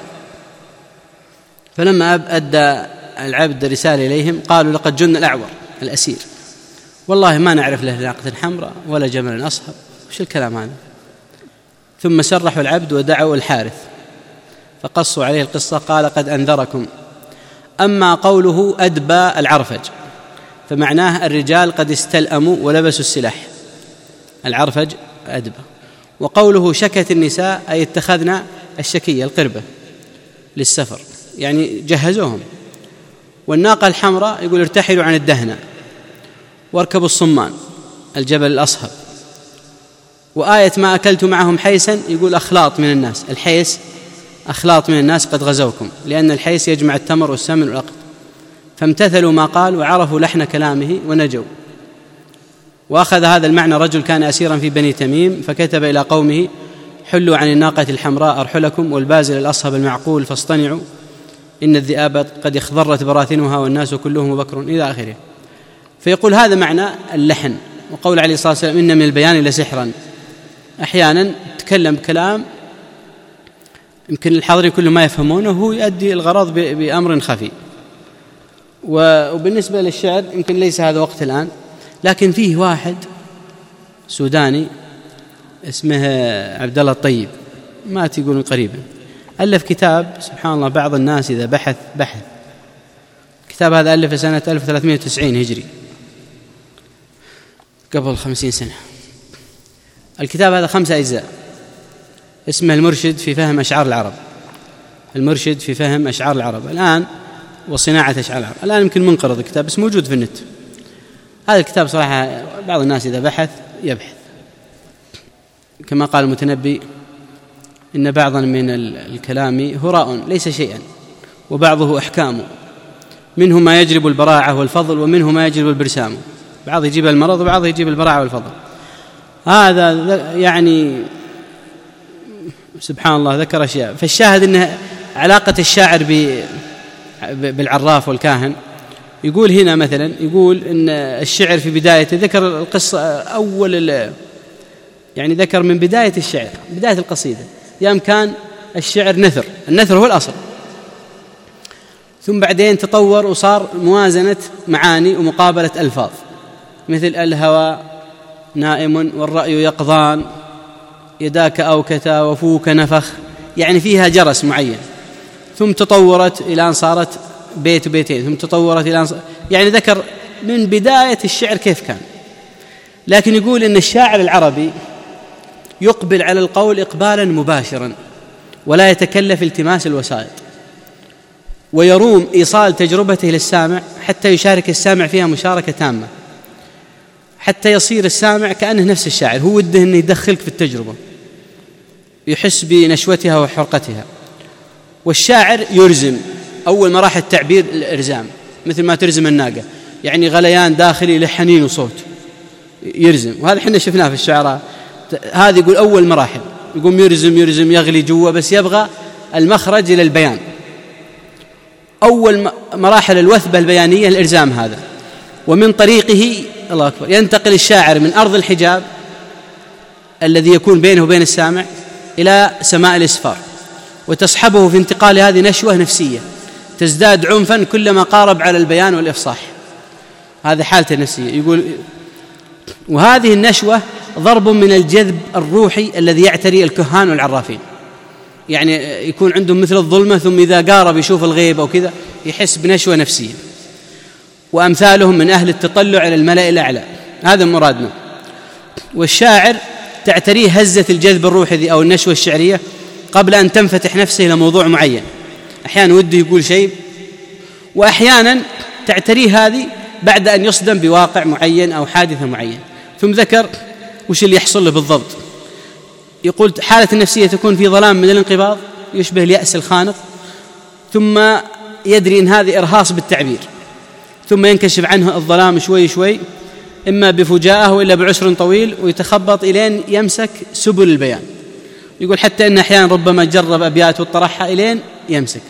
فلما أدى العبد رسالة إليهم قالوا: لقد جن الأعور الأسير، والله ما نعرف له ناقة حمراء ولا جمل أصهب. وش الكلام هذا؟ ثم سرحوا العبد ودعوا الحارث فقصوا عليه القصة. قال: قد أنذركم. أما قوله أدبى العرفج فمعناه الرجال قد استلأموا ولبسوا السلاح، العرفج أدبى. وقوله شكت النساء أي اتخذنا الشكية القربة للسفر، يعني جهزوهم. والناقة الحمراء يقول ارتحلوا عن الدهنة واركبوا الصمان الجبل الأصهب. وآية ما أكلت معهم حيسا يقول أخلاط من الناس، الحيس أخلاط من الناس قد غزوكم، لأن الحيس يجمع التمر والسمن والأقط. فامتثلوا ما قال وعرفوا لحن كلامه ونجوا. وأخذ هذا المعنى رجل كان أسيرا في بني تميم فكتب إلى قومه: حلوا عن الناقة الحمراء أرحلكم، والبازل الأصهب المعقول فاصطنعوا، إن الذئاب قد اخضرت براثنها والناس كلهم بكر، إلى آخره. فيقول هذا معنى اللحن. وقول عليه الصلاة والسلام: إن من البيان لسحرا. أحيانا تكلم كلام يمكن الحاضرين كلهم ما يفهمونه، وهو يؤدي الغرض بأمر خفي. وبالنسبة للشعر يمكن ليس هذا وقت الآن، لكن فيه واحد سوداني اسمه عبد الله الطيب، مات يقولون قريبا، ألف كتاب سبحان الله. بعض الناس إذا بحث بحث كتاب هذا ألف سنة ألف وثلاثمائة وتسعين هجري، قبل خمسين سنة. الكتاب هذا خمسة أجزاء، اسمه المرشد في فهم أشعار العرب. المرشد في فهم أشعار العرب الآن وصناعة أشعار العرب. الآن يمكن منقرض الكتاب بس موجود في النت. هذا الكتاب صراحة بعض الناس إذا بحث يبحث، كما قال المتنبي: إن بعضا من الكلام هراء ليس شيئا، وبعضه أحكام، منه ما يجلب البراعة والفضل ومنه ما يجلب البرسام، بعض يجيب المرض وبعض يجيب البراعة والفضل. هذا يعني سبحان الله ذكر أشياء. فالشاهد أن علاقة الشاعر بالعراف والكاهن، يقول هنا مثلا، يقول إن الشعر في بدايته ذكر القصة أول يعني ذكر من بداية الشعر، بداية القصيدة، يوم كان الشعر نثر، النثر هو الأصل، ثم بعدين تطور وصار موازنة معاني ومقابلة ألفاظ، مثل الهوى نائم والرأي يقظان، يداك أوكتا وفوك نفخ، يعني فيها جرس معين. ثم تطورت إلى أن صارت بيت وبيتين، ثم تطورت إلى أن صارت، يعني ذكر من بداية الشعر كيف كان. لكن يقول إن الشاعر العربي يقبل على القول إقبالا مباشرا ولا يتكلف التماس الوسائط، ويروم إيصال تجربته للسامع حتى يشارك السامع فيها مشاركة تامة، حتى يصير السامع كأنه نفس الشاعر، هو وده أنه يدخلك في التجربة، يحس بنشوتها وحرقتها. والشاعر يرزم، أول مراحل التعبير الإرزام، مثل ما ترزم الناقة، يعني غليان داخلي لحنين وصوت، يرزم. وهذا حنا شفناه في الشعراء، هذا يقول أول مراحل، يقوم يرزم يرزم يغلي جوا، بس يبغى المخرج إلى البيان. أول مراحل الوثبة البيانية الإرزام هذا، ومن طريقه الله أكبر ينتقل الشاعر من أرض الحجاب الذي يكون بينه وبين السامع إلى سماء الإسفار، وتصحبه في انتقال هذه نشوة نفسية تزداد عنفا كلما قارب على البيان والإفصاح، هذا حالته النفسية. يقول وهذه النشوة ضرب من الجذب الروحي الذي يعتري الكهان والعرافين، يعني يكون عندهم مثل الظلمة، ثم إذا قارب يشوف الغيب أو كذا يحس بنشوة نفسية. وأمثالهم من أهل التطلع على الملأ الأعلى، هذا مرادنا. والشاعر تعتريه هزة الجذب الروحي أو النشوة الشعرية قبل أن تنفتح نفسه إلى موضوع معين، أحيانا وده يقول شيء، وأحيانا تعتريه هذه بعد أن يصدم بواقع معين أو حادثة معين. ثم ذكر وش اللي يحصل له بالضبط. يقول حالة النفسية تكون في ظلام من الانقباض يشبه اليأس الخانق، ثم يدري أن هذه إرهاص بالتعبير، ثم ينكشف عنه الظلام شوي شوي، إما بفجاءة وإلا بعسر طويل، ويتخبط إلين يمسك سبل البيان. يقول حتى إن أحيانا ربما جرب أبيات وطرحها إلين يمسك،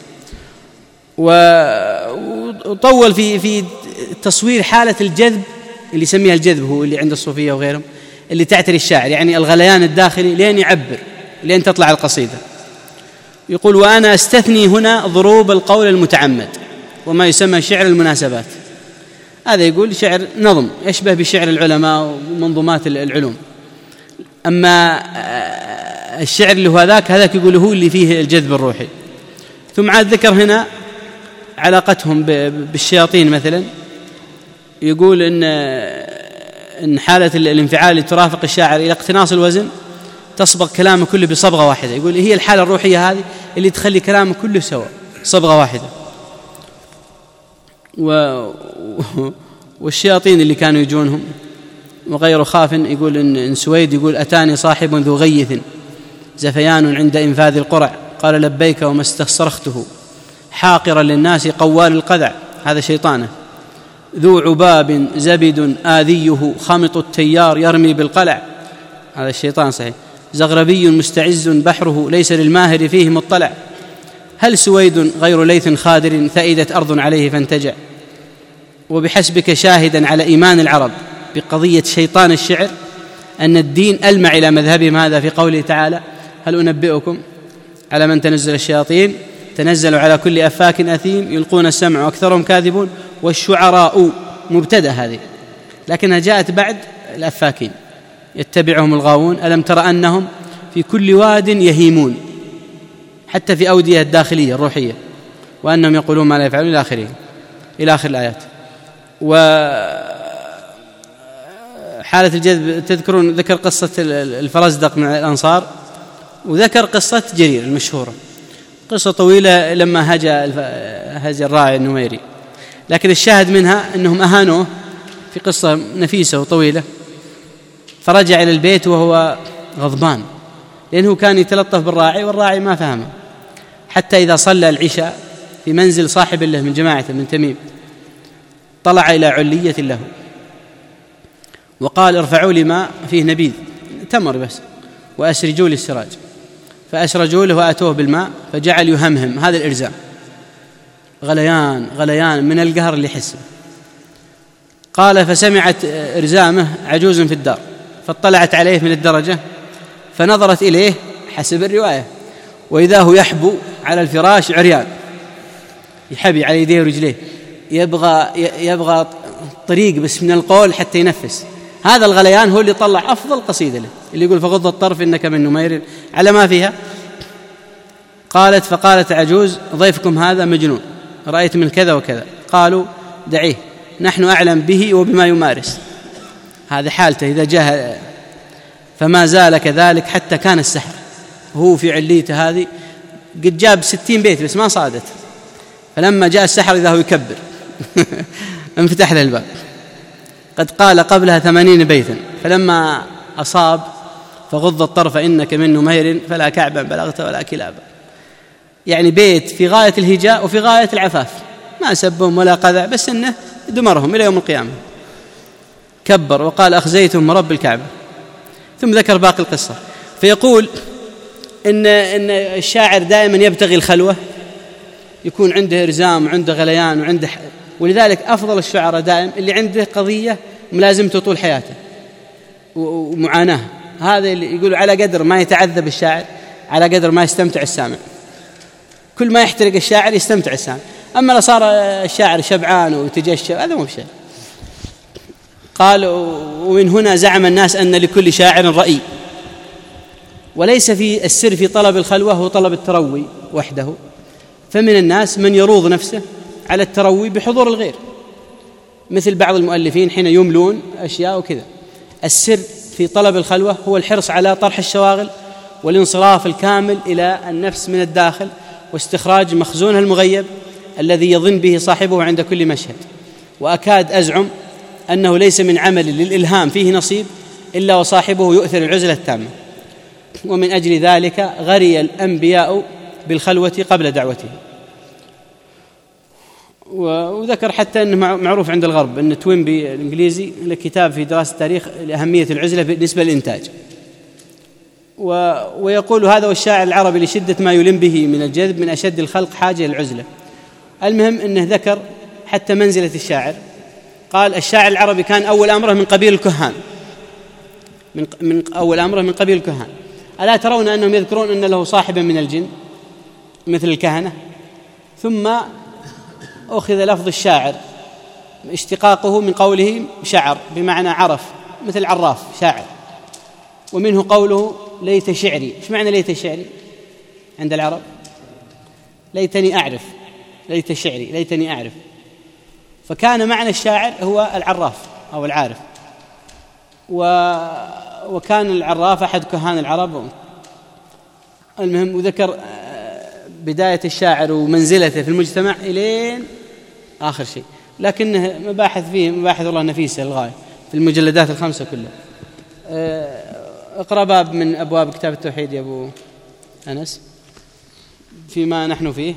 وطول في في تصوير حالة الجذب اللي يسميها الجذب، هو اللي عند الصوفية وغيرهم، اللي تعتري الشاعر، يعني الغليان الداخلي لين يعبر، لين تطلع القصيدة. يقول وأنا أستثني هنا ضروب القول المتعمد وما يسمى شعر المناسبات. هذا يقول شعر نظم يشبه بشعر العلماء ومنظومات العلوم. أما الشعر اللي هو ذاك هذاك يقول هو اللي فيه الجذب الروحي. ثم عاد ذكر هنا علاقتهم بالشياطين مثلا، يقول إن إن حالة الانفعال اللي ترافق الشاعر إلى اقتناص الوزن تصبغ كلامه كله بصبغة واحدة. يقول هي الحالة الروحية هذه اللي تخلي كلامه كله سوا، صبغة واحدة. و... والشياطين اللي كانوا يجونهم وغير خاف، يقول إن سويد يقول أتاني صاحب ذو غيث زفيان عند إنفاذ القرع، قال لبيك وما استصرخته حاقرا للناس قوال القذع، هذا شيطانه. ذو عباب زبد آذيه خمط التيار يرمي بالقلع، هذا الشيطان صحيح. زغربي مستعز بحره ليس للماهر فيه مطلع، هل سويد غير ليث خادر ثئدت أرض عليه فانتجع. وبحسبك شاهدا على إيمان العرب بقضية شيطان الشعر أن الدين ألمع إلى مذهبهم هذا في قوله تعالى هل أنبئكم على من تنزل الشياطين تنزلوا على كل أفاك أثيم يلقون السمع وأكثرهم كاذبون. والشعراء مبتدأ هذه، لكنها جاءت بعد الأفاكين يتبعهم الغاوون ألم تر أنهم في كل واد يهيمون، حتى في أودية الداخلية الروحية، وأنهم يقولون ما لا يفعلون إلى آخره إلى آخر الآيات. وحالة الجذب تذكرون ذكر قصة الفرزدق مع الأنصار، وذكر قصة جرير المشهورة، قصة طويلة لما هجى هجى الراعي النميري، لكن الشاهد منها أنهم أهانوه في قصة نفيسة وطويلة، فرجع إلى البيت وهو غضبان، لأنه كان يتلطف بالراعي والراعي ما فهمه، حتى إذا صلى العشاء في منزل صاحب له من جماعته من تميم طلع إلى علية له وقال ارفعوا لي ماء فيه نبيذ تمر بس وأسرجوا لي السراج، فأسرجوا له وأتوه بالماء فجعل يهمهم، هذا الإرزام، غليان غليان من القهر اللي يحسه. قال فسمعت إرزامه عجوز في الدار فاطلعت عليه من الدرجة فنظرت إليه حسب الرواية وإذا هو يحبو على الفراش عريان، يحبي على يديه ورجليه، يبغى يبغى طريق بس من القول حتى ينفس. هذا الغليان هو اللي طلع أفضل قصيدة له، اللي يقول فغض الطرف إنك من نمير على ما فيها. قالت فقالت عجوز ضيفكم هذا مجنون، رأيت من كذا وكذا. قالوا دعيه نحن أعلم به وبما يمارس، هذا حالته إذا جاء. فما زال كذلك حتى كان السحر، هو في عليته هذه قد جاب ستين بيت بس ما صادت، فلما جاء السحر إذا هو يكبر انفتح له الباب، قد قال قبلها ثمانين بيتا، فلما أصاب فغض الطرف إنك من نمير فلا كعبا بلغت ولا كلابا، يعني بيت في غاية الهجاء وفي غاية العفاف، ما سبهم ولا قذع، بس إنه دمرهم إلى يوم القيامة. كبر وقال أخزيتهم رب الكعبة، ثم ذكر باقي القصة. فيقول إن, إن الشاعر دائما يبتغي الخلوة، يكون عنده إرزام وعنده غليان وعنده، ولذلك أفضل الشعراء دائم اللي عنده قضية ملازمته طول حياته ومعاناة. هذا اللي يقولوا على قدر ما يتعذب الشاعر على قدر ما يستمتع السامع، كل ما يحترق الشاعر يستمتع السامع. أما لو صار الشاعر شبعان وتجشى هذا مو بشيء. قال ومن هنا زعم الناس أن لكل شاعر رأي، وليس في السر في طلب الخلوة هو طلب التروي وحده، فمن الناس من يروض نفسه على التروي بحضور الغير، مثل بعض المؤلفين حين يملون أشياء وكذا. السر في طلب الخلوة هو الحرص على طرح الشواغل والانصراف الكامل إلى النفس من الداخل، واستخراج مخزونها المغيب الذي يظن به صاحبه عند كل مشهد. وأكاد أزعم أنه ليس من عمل للإلهام فيه نصيب إلا وصاحبه يؤثر العزلة التامة، ومن أجل ذلك غري الأنبياء بالخلوة قبل دعوته. وذكر حتى أنه معروف عند الغرب أن توينبي الإنجليزي له كتاب في دراسة التاريخ لأهمية العزلة بالنسبة للإنتاج، ويقول هذا والشاعر العربي لشدة ما يلم به من الجذب من أشد الخلق حاجة للعزلة. المهم أنه ذكر حتى منزلة الشاعر، قال الشاعر العربي كان أول أمره من قبيل الكهان، من, من أول أمره من قبيل الكهان. ألا ترون أنهم يذكرون أن له صاحبا من الجن مثل الكهنة؟ ثم أخذ لفظ الشاعر اشتقاقه من قوله شعر بمعنى عرف، مثل عراف شاعر. ومنه قوله ليت شعري. إيش معنى ليت شعري عند العرب؟ ليتني أعرف، ليت شعري، ليتني أعرف. فكان معنى الشاعر هو العراف أو العارف، و... وكان العراف أحد كهان العرب. المهم وذكر بداية الشاعر ومنزلته في المجتمع إلين آخر شيء، لكنه مباحث فيه مباحث والله نفيسة للغاية في المجلدات الخمسة كلها. اقرأ باب من أبواب كتاب التوحيد يا أبو أنس فيما نحن فيه.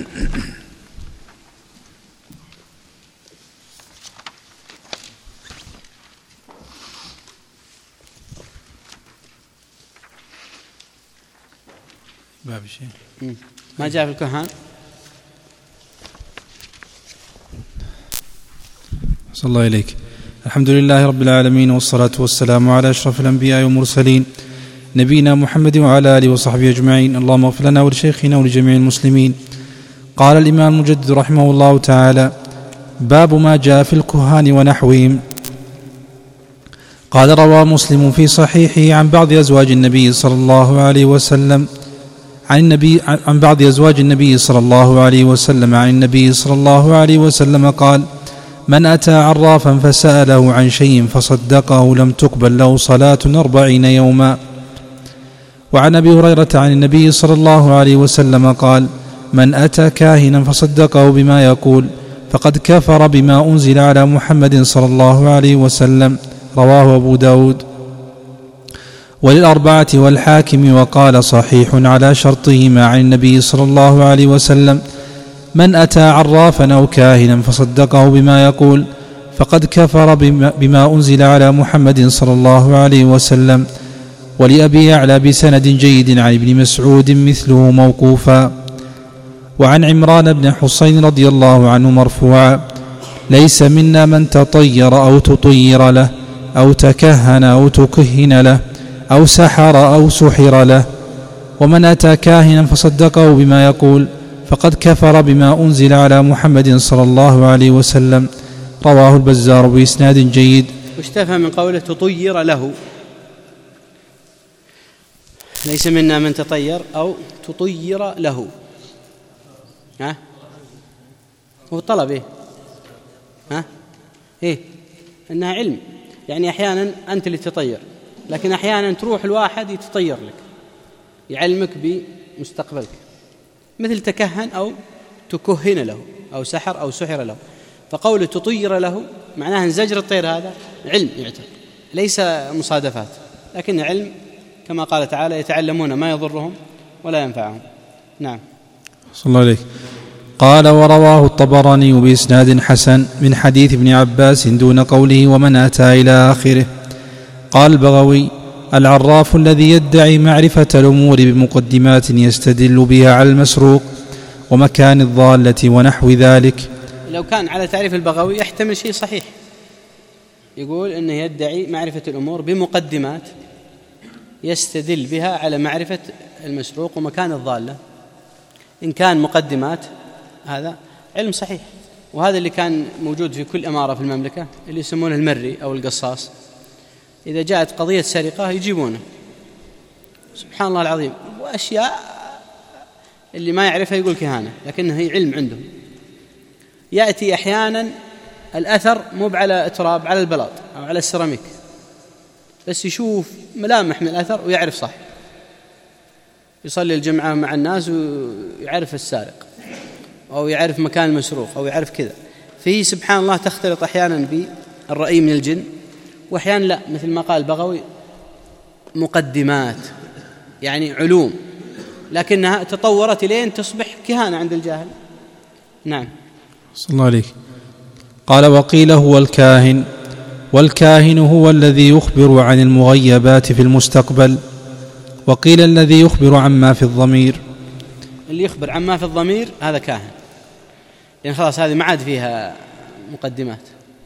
باب شيء ما جاء في الكهان. صلى الله إليك. الحمد لله رب العالمين، والصلاة والسلام على أشرف الأنبياء والمرسلين نبينا محمد وعلى آله وصحبه أجمعين. اللهم اغفر لنا ولشيخنا ولجميع المسلمين. قال الإمام المجدد رحمه الله تعالى: باب ما جاء في الكهان ونحوهم. قال: روى مسلم في صحيحه عن بعض أزواج النبي صلى الله عليه وسلم عن النبي عن بعض أزواج النبي صلى الله عليه وسلم عن النبي صلى الله عليه وسلم قال: من أتى عرافا فسأله عن شيء فصدقه لم تقبل له صلاة أربعين يوما. وعن أبي هريرة عن النبي صلى الله عليه وسلم قال: من أتى كاهنا فصدقه بما يقول فقد كفر بما أنزل على محمد صلى الله عليه وسلم. رواه أبو داود. وللأربعة والحاكم وقال صحيح على شرطهما عن النبي صلى الله عليه وسلم: من أتى عرافا أو كاهنا فصدقه بما يقول فقد كفر بما أنزل على محمد صلى الله عليه وسلم. ولأبي يعلى بسند جيد عن ابن مسعود مثله موقوفا. وعن عمران بن حسين رضي الله عنه مرفوعا: ليس منا من تطير أو تطير له أو تكهن أو تكهن له أو سحر أو سحر له. ومن أتى كاهنا فصدقه بما يقول فقد كفر بما أنزل على محمد صلى الله عليه وسلم. رواه البزار بإسناد جيد. واستفهم من قوله تطير له، ليس منا من تطير أو تطير له. ها هو طلب إيه؟ ها إيه؟ إنها علم، يعني أحيانا أنت اللي تطير، لكن أحيانا تروح الواحد يتطير لك، يعلمك بمستقبلك، مثل تكهن أو تكهن له أو سحر أو سحر له. فقول تطير له معناه أن زجر الطير هذا علم يعتبر، ليس مصادفات، لكن علم كما قال تعالى: يتعلمون ما يضرهم ولا ينفعهم. نعم. صلى الله عليه. قال: ورواه الطبراني بإسناد حسن من حديث ابن عباس دون قوله ومن أتى إلى آخره. قال البغوي: العراف الذي يدعي معرفة الأمور بمقدمات يستدل بها على المسروق ومكان الضالة ونحو ذلك. لو كان على تعريف البغوي يحتمل شيء صحيح، يقول إنه يدعي معرفة الأمور بمقدمات يستدل بها على معرفة المسروق ومكان الضالة. إن كان مقدمات هذا علم صحيح، وهذا اللي كان موجود في كل إمارة في المملكة اللي يسمونه المري أو القصاص. إذا جاءت قضية سرقة يجيبونه، سبحان الله العظيم، وأشياء اللي ما يعرفها يقول كهانة، لكنها هي علم عندهم. يأتي أحيانا الأثر مو على تراب، على البلاط أو على السيراميك، بس يشوف ملامح من الأثر ويعرف صح، يصلي الجمعة مع الناس ويعرف السارق أو يعرف مكان المسروق أو يعرف كذا. فهي سبحان الله تختلط أحيانا بالرأي من الجن، وأحيانا لا، مثل ما قال البغوي مقدمات، يعني علوم، لكنها تطورت لين تصبح كهانة عند الجاهل. نعم. صلى الله عليه. قال: وقيل هو الكاهن، والكاهن هو الذي يخبر عن المغيبات في المستقبل، وقيل الذي يخبر عما في الضمير. اللي يخبر عما في الضمير هذا كاهن، لأن يعني خلاص هذه ما عاد فيها مقدمات،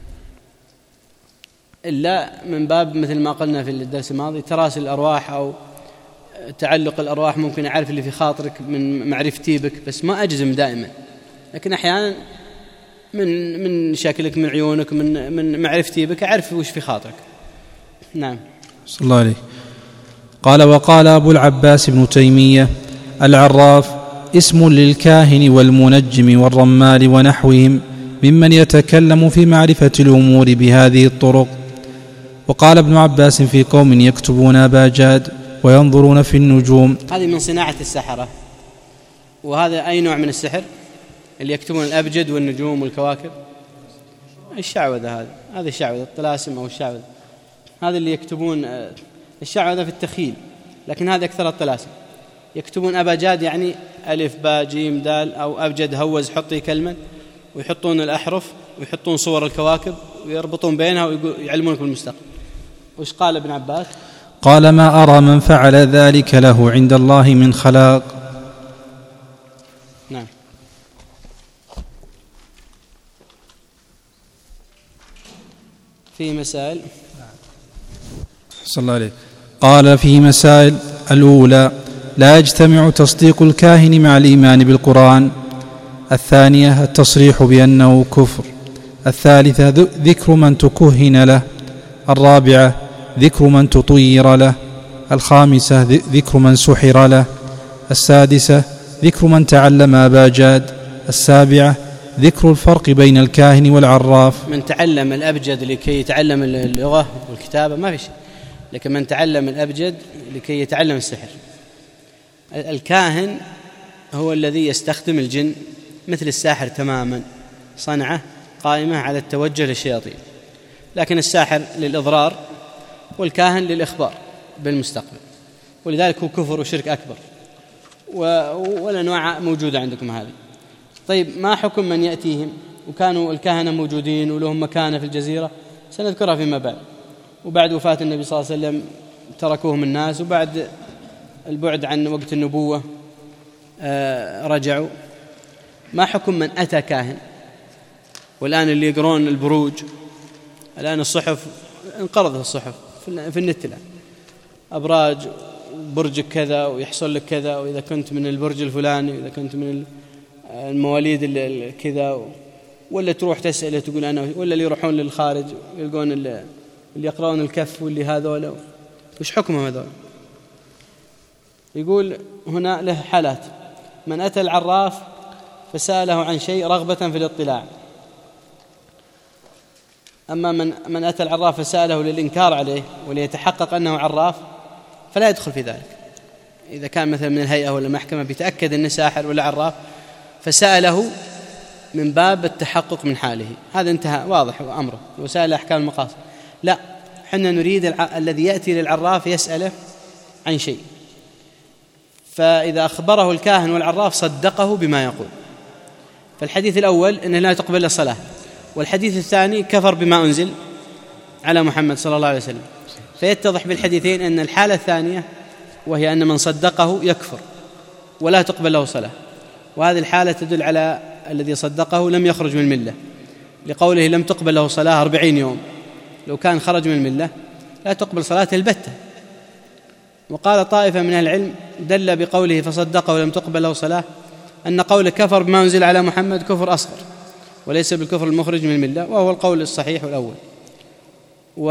إلا من باب مثل ما قلنا في الدرس الماضي تراسل الأرواح أو تعلق الأرواح. ممكن أعرف اللي في خاطرك من معرفتي بك، بس ما أجزم دائما، لكن أحيانا من من شكلك، من عيونك، من من معرفتي بك أعرف وش في خاطرك. نعم. صلى الله عليه. قال: وقال أبو العباس ابن تيمية: العراف اسم للكاهن والمنجم والرمال ونحوهم ممن يتكلم في معرفة الأمور بهذه الطرق. وقال ابن عباس في قوم يكتبون أباجاد وينظرون في النجوم. هذه من صناعة السحرة. وهذا أي نوع من السحر؟ اللي يكتبون الأبجد والنجوم والكواكب، الشعوذة. هذا هذا الشعوذة، الطلاسم أو الشعوذة، هذا اللي يكتبون. الشعوذة في التخيل، لكن هذا أكثر الطلاسم. يكتبون أباجاد يعني ألف باء جيم دال، أو أبجد هوز حطي كلمة، ويحطون الأحرف ويحطون صور الكواكب ويربطون بينها ويعلمونك بالمستقبل. وش قال ابن عباس؟ قال: ما أرى من فعل ذلك له عند الله من خلاق. نعم. في مسائل. صلى الله عليه. قال: في مسائل: الأولى: لا يجتمع تصديق الكاهن مع الإيمان بالقرآن. الثانية: التصريح بأنه كفر. الثالثة: ذكر من تكهن له. الرابعة: ذكر من تطير له. الخامسة: ذكر من سحر له. السادسة: ذكر من تعلم أباجاد. السابعة: ذكر الفرق بين الكاهن والعراف. من تعلم الأبجد لكي يتعلم اللغة والكتابة ما في شيء، لكن من تعلم الأبجد لكي يتعلم السحر. الكاهن هو الذي يستخدم الجن مثل الساحر تماما، صنعة قائمة على التوجه للشياطين، لكن الساحر للإضرار والكاهن للإخبار. بالمستقبل، ولذلك هو كفر وشرك أكبر، والأنواع موجودة عندكم هذه. طيب ما حكم من يأتيهم وكانوا الكهنة موجودين ولهم مكانة في الجزيرة؟ سنذكرها فيما بعد. وبعد وفاة النبي صلى الله عليه وسلم تركوهم الناس، وبعد البعد عن وقت النبوة رجعوا. ما حكم من أتى كاهن؟ والآن اللي يقرون البروج، الآن الصحف انقرضت الصحف في النت الآن، أبراج برج كذا ويحصل لك كذا، وإذا كنت من البرج الفلاني وإذا كنت من المواليد كذا، ولا تروح تسأل تقول أنا، ولا اللي يروحون للخارج يلقون اللي يقرؤون الكف واللي هذول، وش حكمهم هذول؟ يقول هنا له حالات: من أتى العراف فسأله عن شيء رغبة في الاطلاع، أما من من أتى العراف فسأله للإنكار عليه وليتحقق أنه عراف فلا يدخل في ذلك. إذا كان مثلا من الهيئة ولا المحكمة بيتأكد أنه ساحر ولا عراف فسأله من باب التحقق من حاله، هذا انتهى واضح أمره، وسأل أحكام المقاصد. لا، حنا نريد الع... الذي يأتي للعراف يسأله عن شيء، فإذا أخبره الكاهن والعراف صدقه بما يقول. فالحديث الأول أنه لا تقبل الصلاة، والحديث الثاني كفر بما أنزل على محمد صلى الله عليه وسلم. فيتضح بالحديثين أن الحالة الثانية وهي أن من صدقه يكفر ولا تقبل له صلاة، وهذه الحالة تدل على الذي صدقه لم يخرج من الملة، لقوله لم تقبل له صلاة أربعين يوم. لو كان خرج من الملة لا تقبل صلاته البتة. وقال طائفة من العلم دل بقوله فصدقه ولم تقبل له صلاة أن قول كفر بما أنزل على محمد كفر أصغر وليس بالكفر المخرج من الملة، وهو القول الصحيح الأول. و...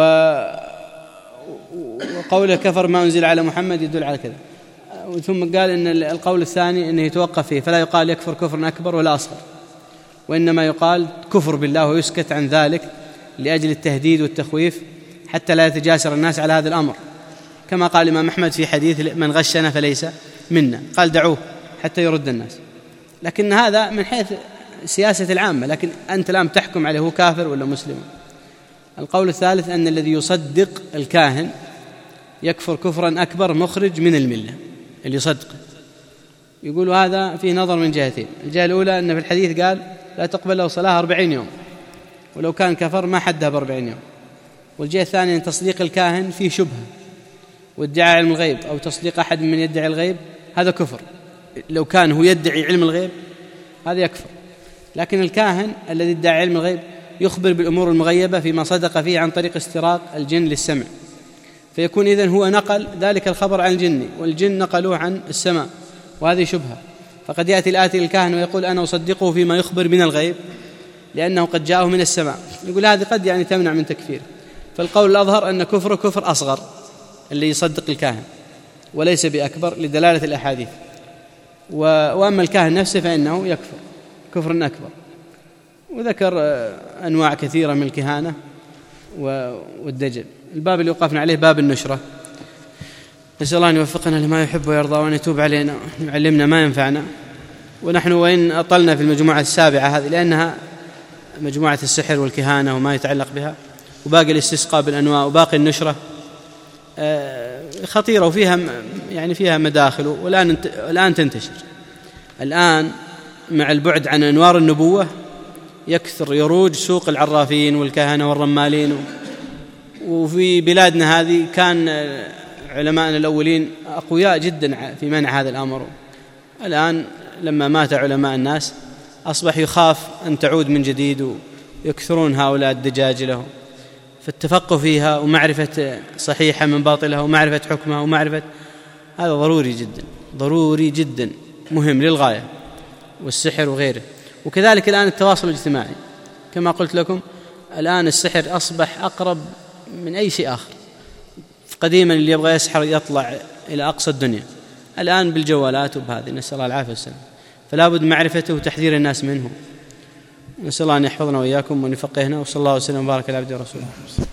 وقوله كفر ما أنزل على محمد يدل على كذا. ثم قال إن القول الثاني أنه يتوقف فيه، فلا يقال يكفر كفر أكبر ولا أصغر، وإنما يقال كفر بالله ويسكت عن ذلك لأجل التهديد والتخويف حتى لا يتجاسر الناس على هذا الأمر، كما قال الإمام أحمد في حديث من غشنا فليس منا، قال دعوه حتى يرد الناس. لكن هذا من حيث سياسة العامة، لكن أنت الآن تحكم عليه هو كافر ولا مسلم. القول الثالث أن الذي يصدق الكاهن يكفر كفرا أكبر مخرج من الملة، اللي يصدق. يقول هذا فيه نظر من جهتين. الجهة الأولى أن في الحديث قال لا تقبل له صلاة أربعين يوم، ولو كان كفر ما حدها بأربعين يوم. والجهة الثانية أن تصديق الكاهن فيه شبهة، وادعاء علم الغيب أو تصديق أحد من يدعي الغيب هذا كفر. لو كان هو يدعي علم الغيب هذا يكفر، لكن الكاهن الذي ادعى علم الغيب يخبر بالأمور المغيبة فيما صدق فيه عن طريق استراق الجن للسمع، فيكون إذن هو نقل ذلك الخبر عن الجن والجن نقلوه عن السماء، وهذه شبهة. فقد يأتي الآتي للكاهن ويقول أنا أصدقه فيما يخبر من الغيب لأنه قد جاءه من السماء، يقول هذه قد يعني تمنع من تكفير. فالقول الأظهر أن كفره كفر أصغر اللي يصدق الكاهن وليس بأكبر لدلالة الأحاديث، وأما الكاهن نفسه فإنه يكفر كفر أكبر. وذكر أنواع كثيرة من الكهانة والدجل. الباب اللي وقفنا عليه باب النشرة، نسأل الله أن يوفقنا لما يحب ويرضى وأن يتوب علينا ويعلمنا ما ينفعنا. ونحن وإن أطلنا في المجموعة السابعة هذه لأنها مجموعة السحر والكهانة وما يتعلق بها، وباقي الاستسقاء بالأنواع، وباقي النشرة خطيرة وفيها يعني فيها مداخل، والآن الآن تنتشر. الآن مع البعد عن أنوار النبوة يكثر يروج سوق العرافين والكهنة والرمالين. وفي بلادنا هذه كان علماءنا الأولين أقوياء جدا في منع هذا الأمر. الآن لما مات علماء الناس أصبح يخاف أن تعود من جديد، ويكثرون هؤلاء الدجاج له. فالتفقه فيها ومعرفة صحيحة من باطلها ومعرفة حكمها ومعرفة هذا ضروري جدا ضروري جدا مهم للغاية، والسحر وغيره. وكذلك الآن التواصل الاجتماعي كما قلت لكم، الآن السحر أصبح أقرب من أي شيء آخر. قديما اللي يبغى يسحر يطلع إلى أقصى الدنيا، الآن بالجوالات وبهذه، نسأل الله العافية والسلام. فلا بد معرفته وتحذير الناس منه. نسأل الله أن يحفظنا وإياكم وأن يفقهنا، وصلى الله وسلم وبارك على عبده ورسوله.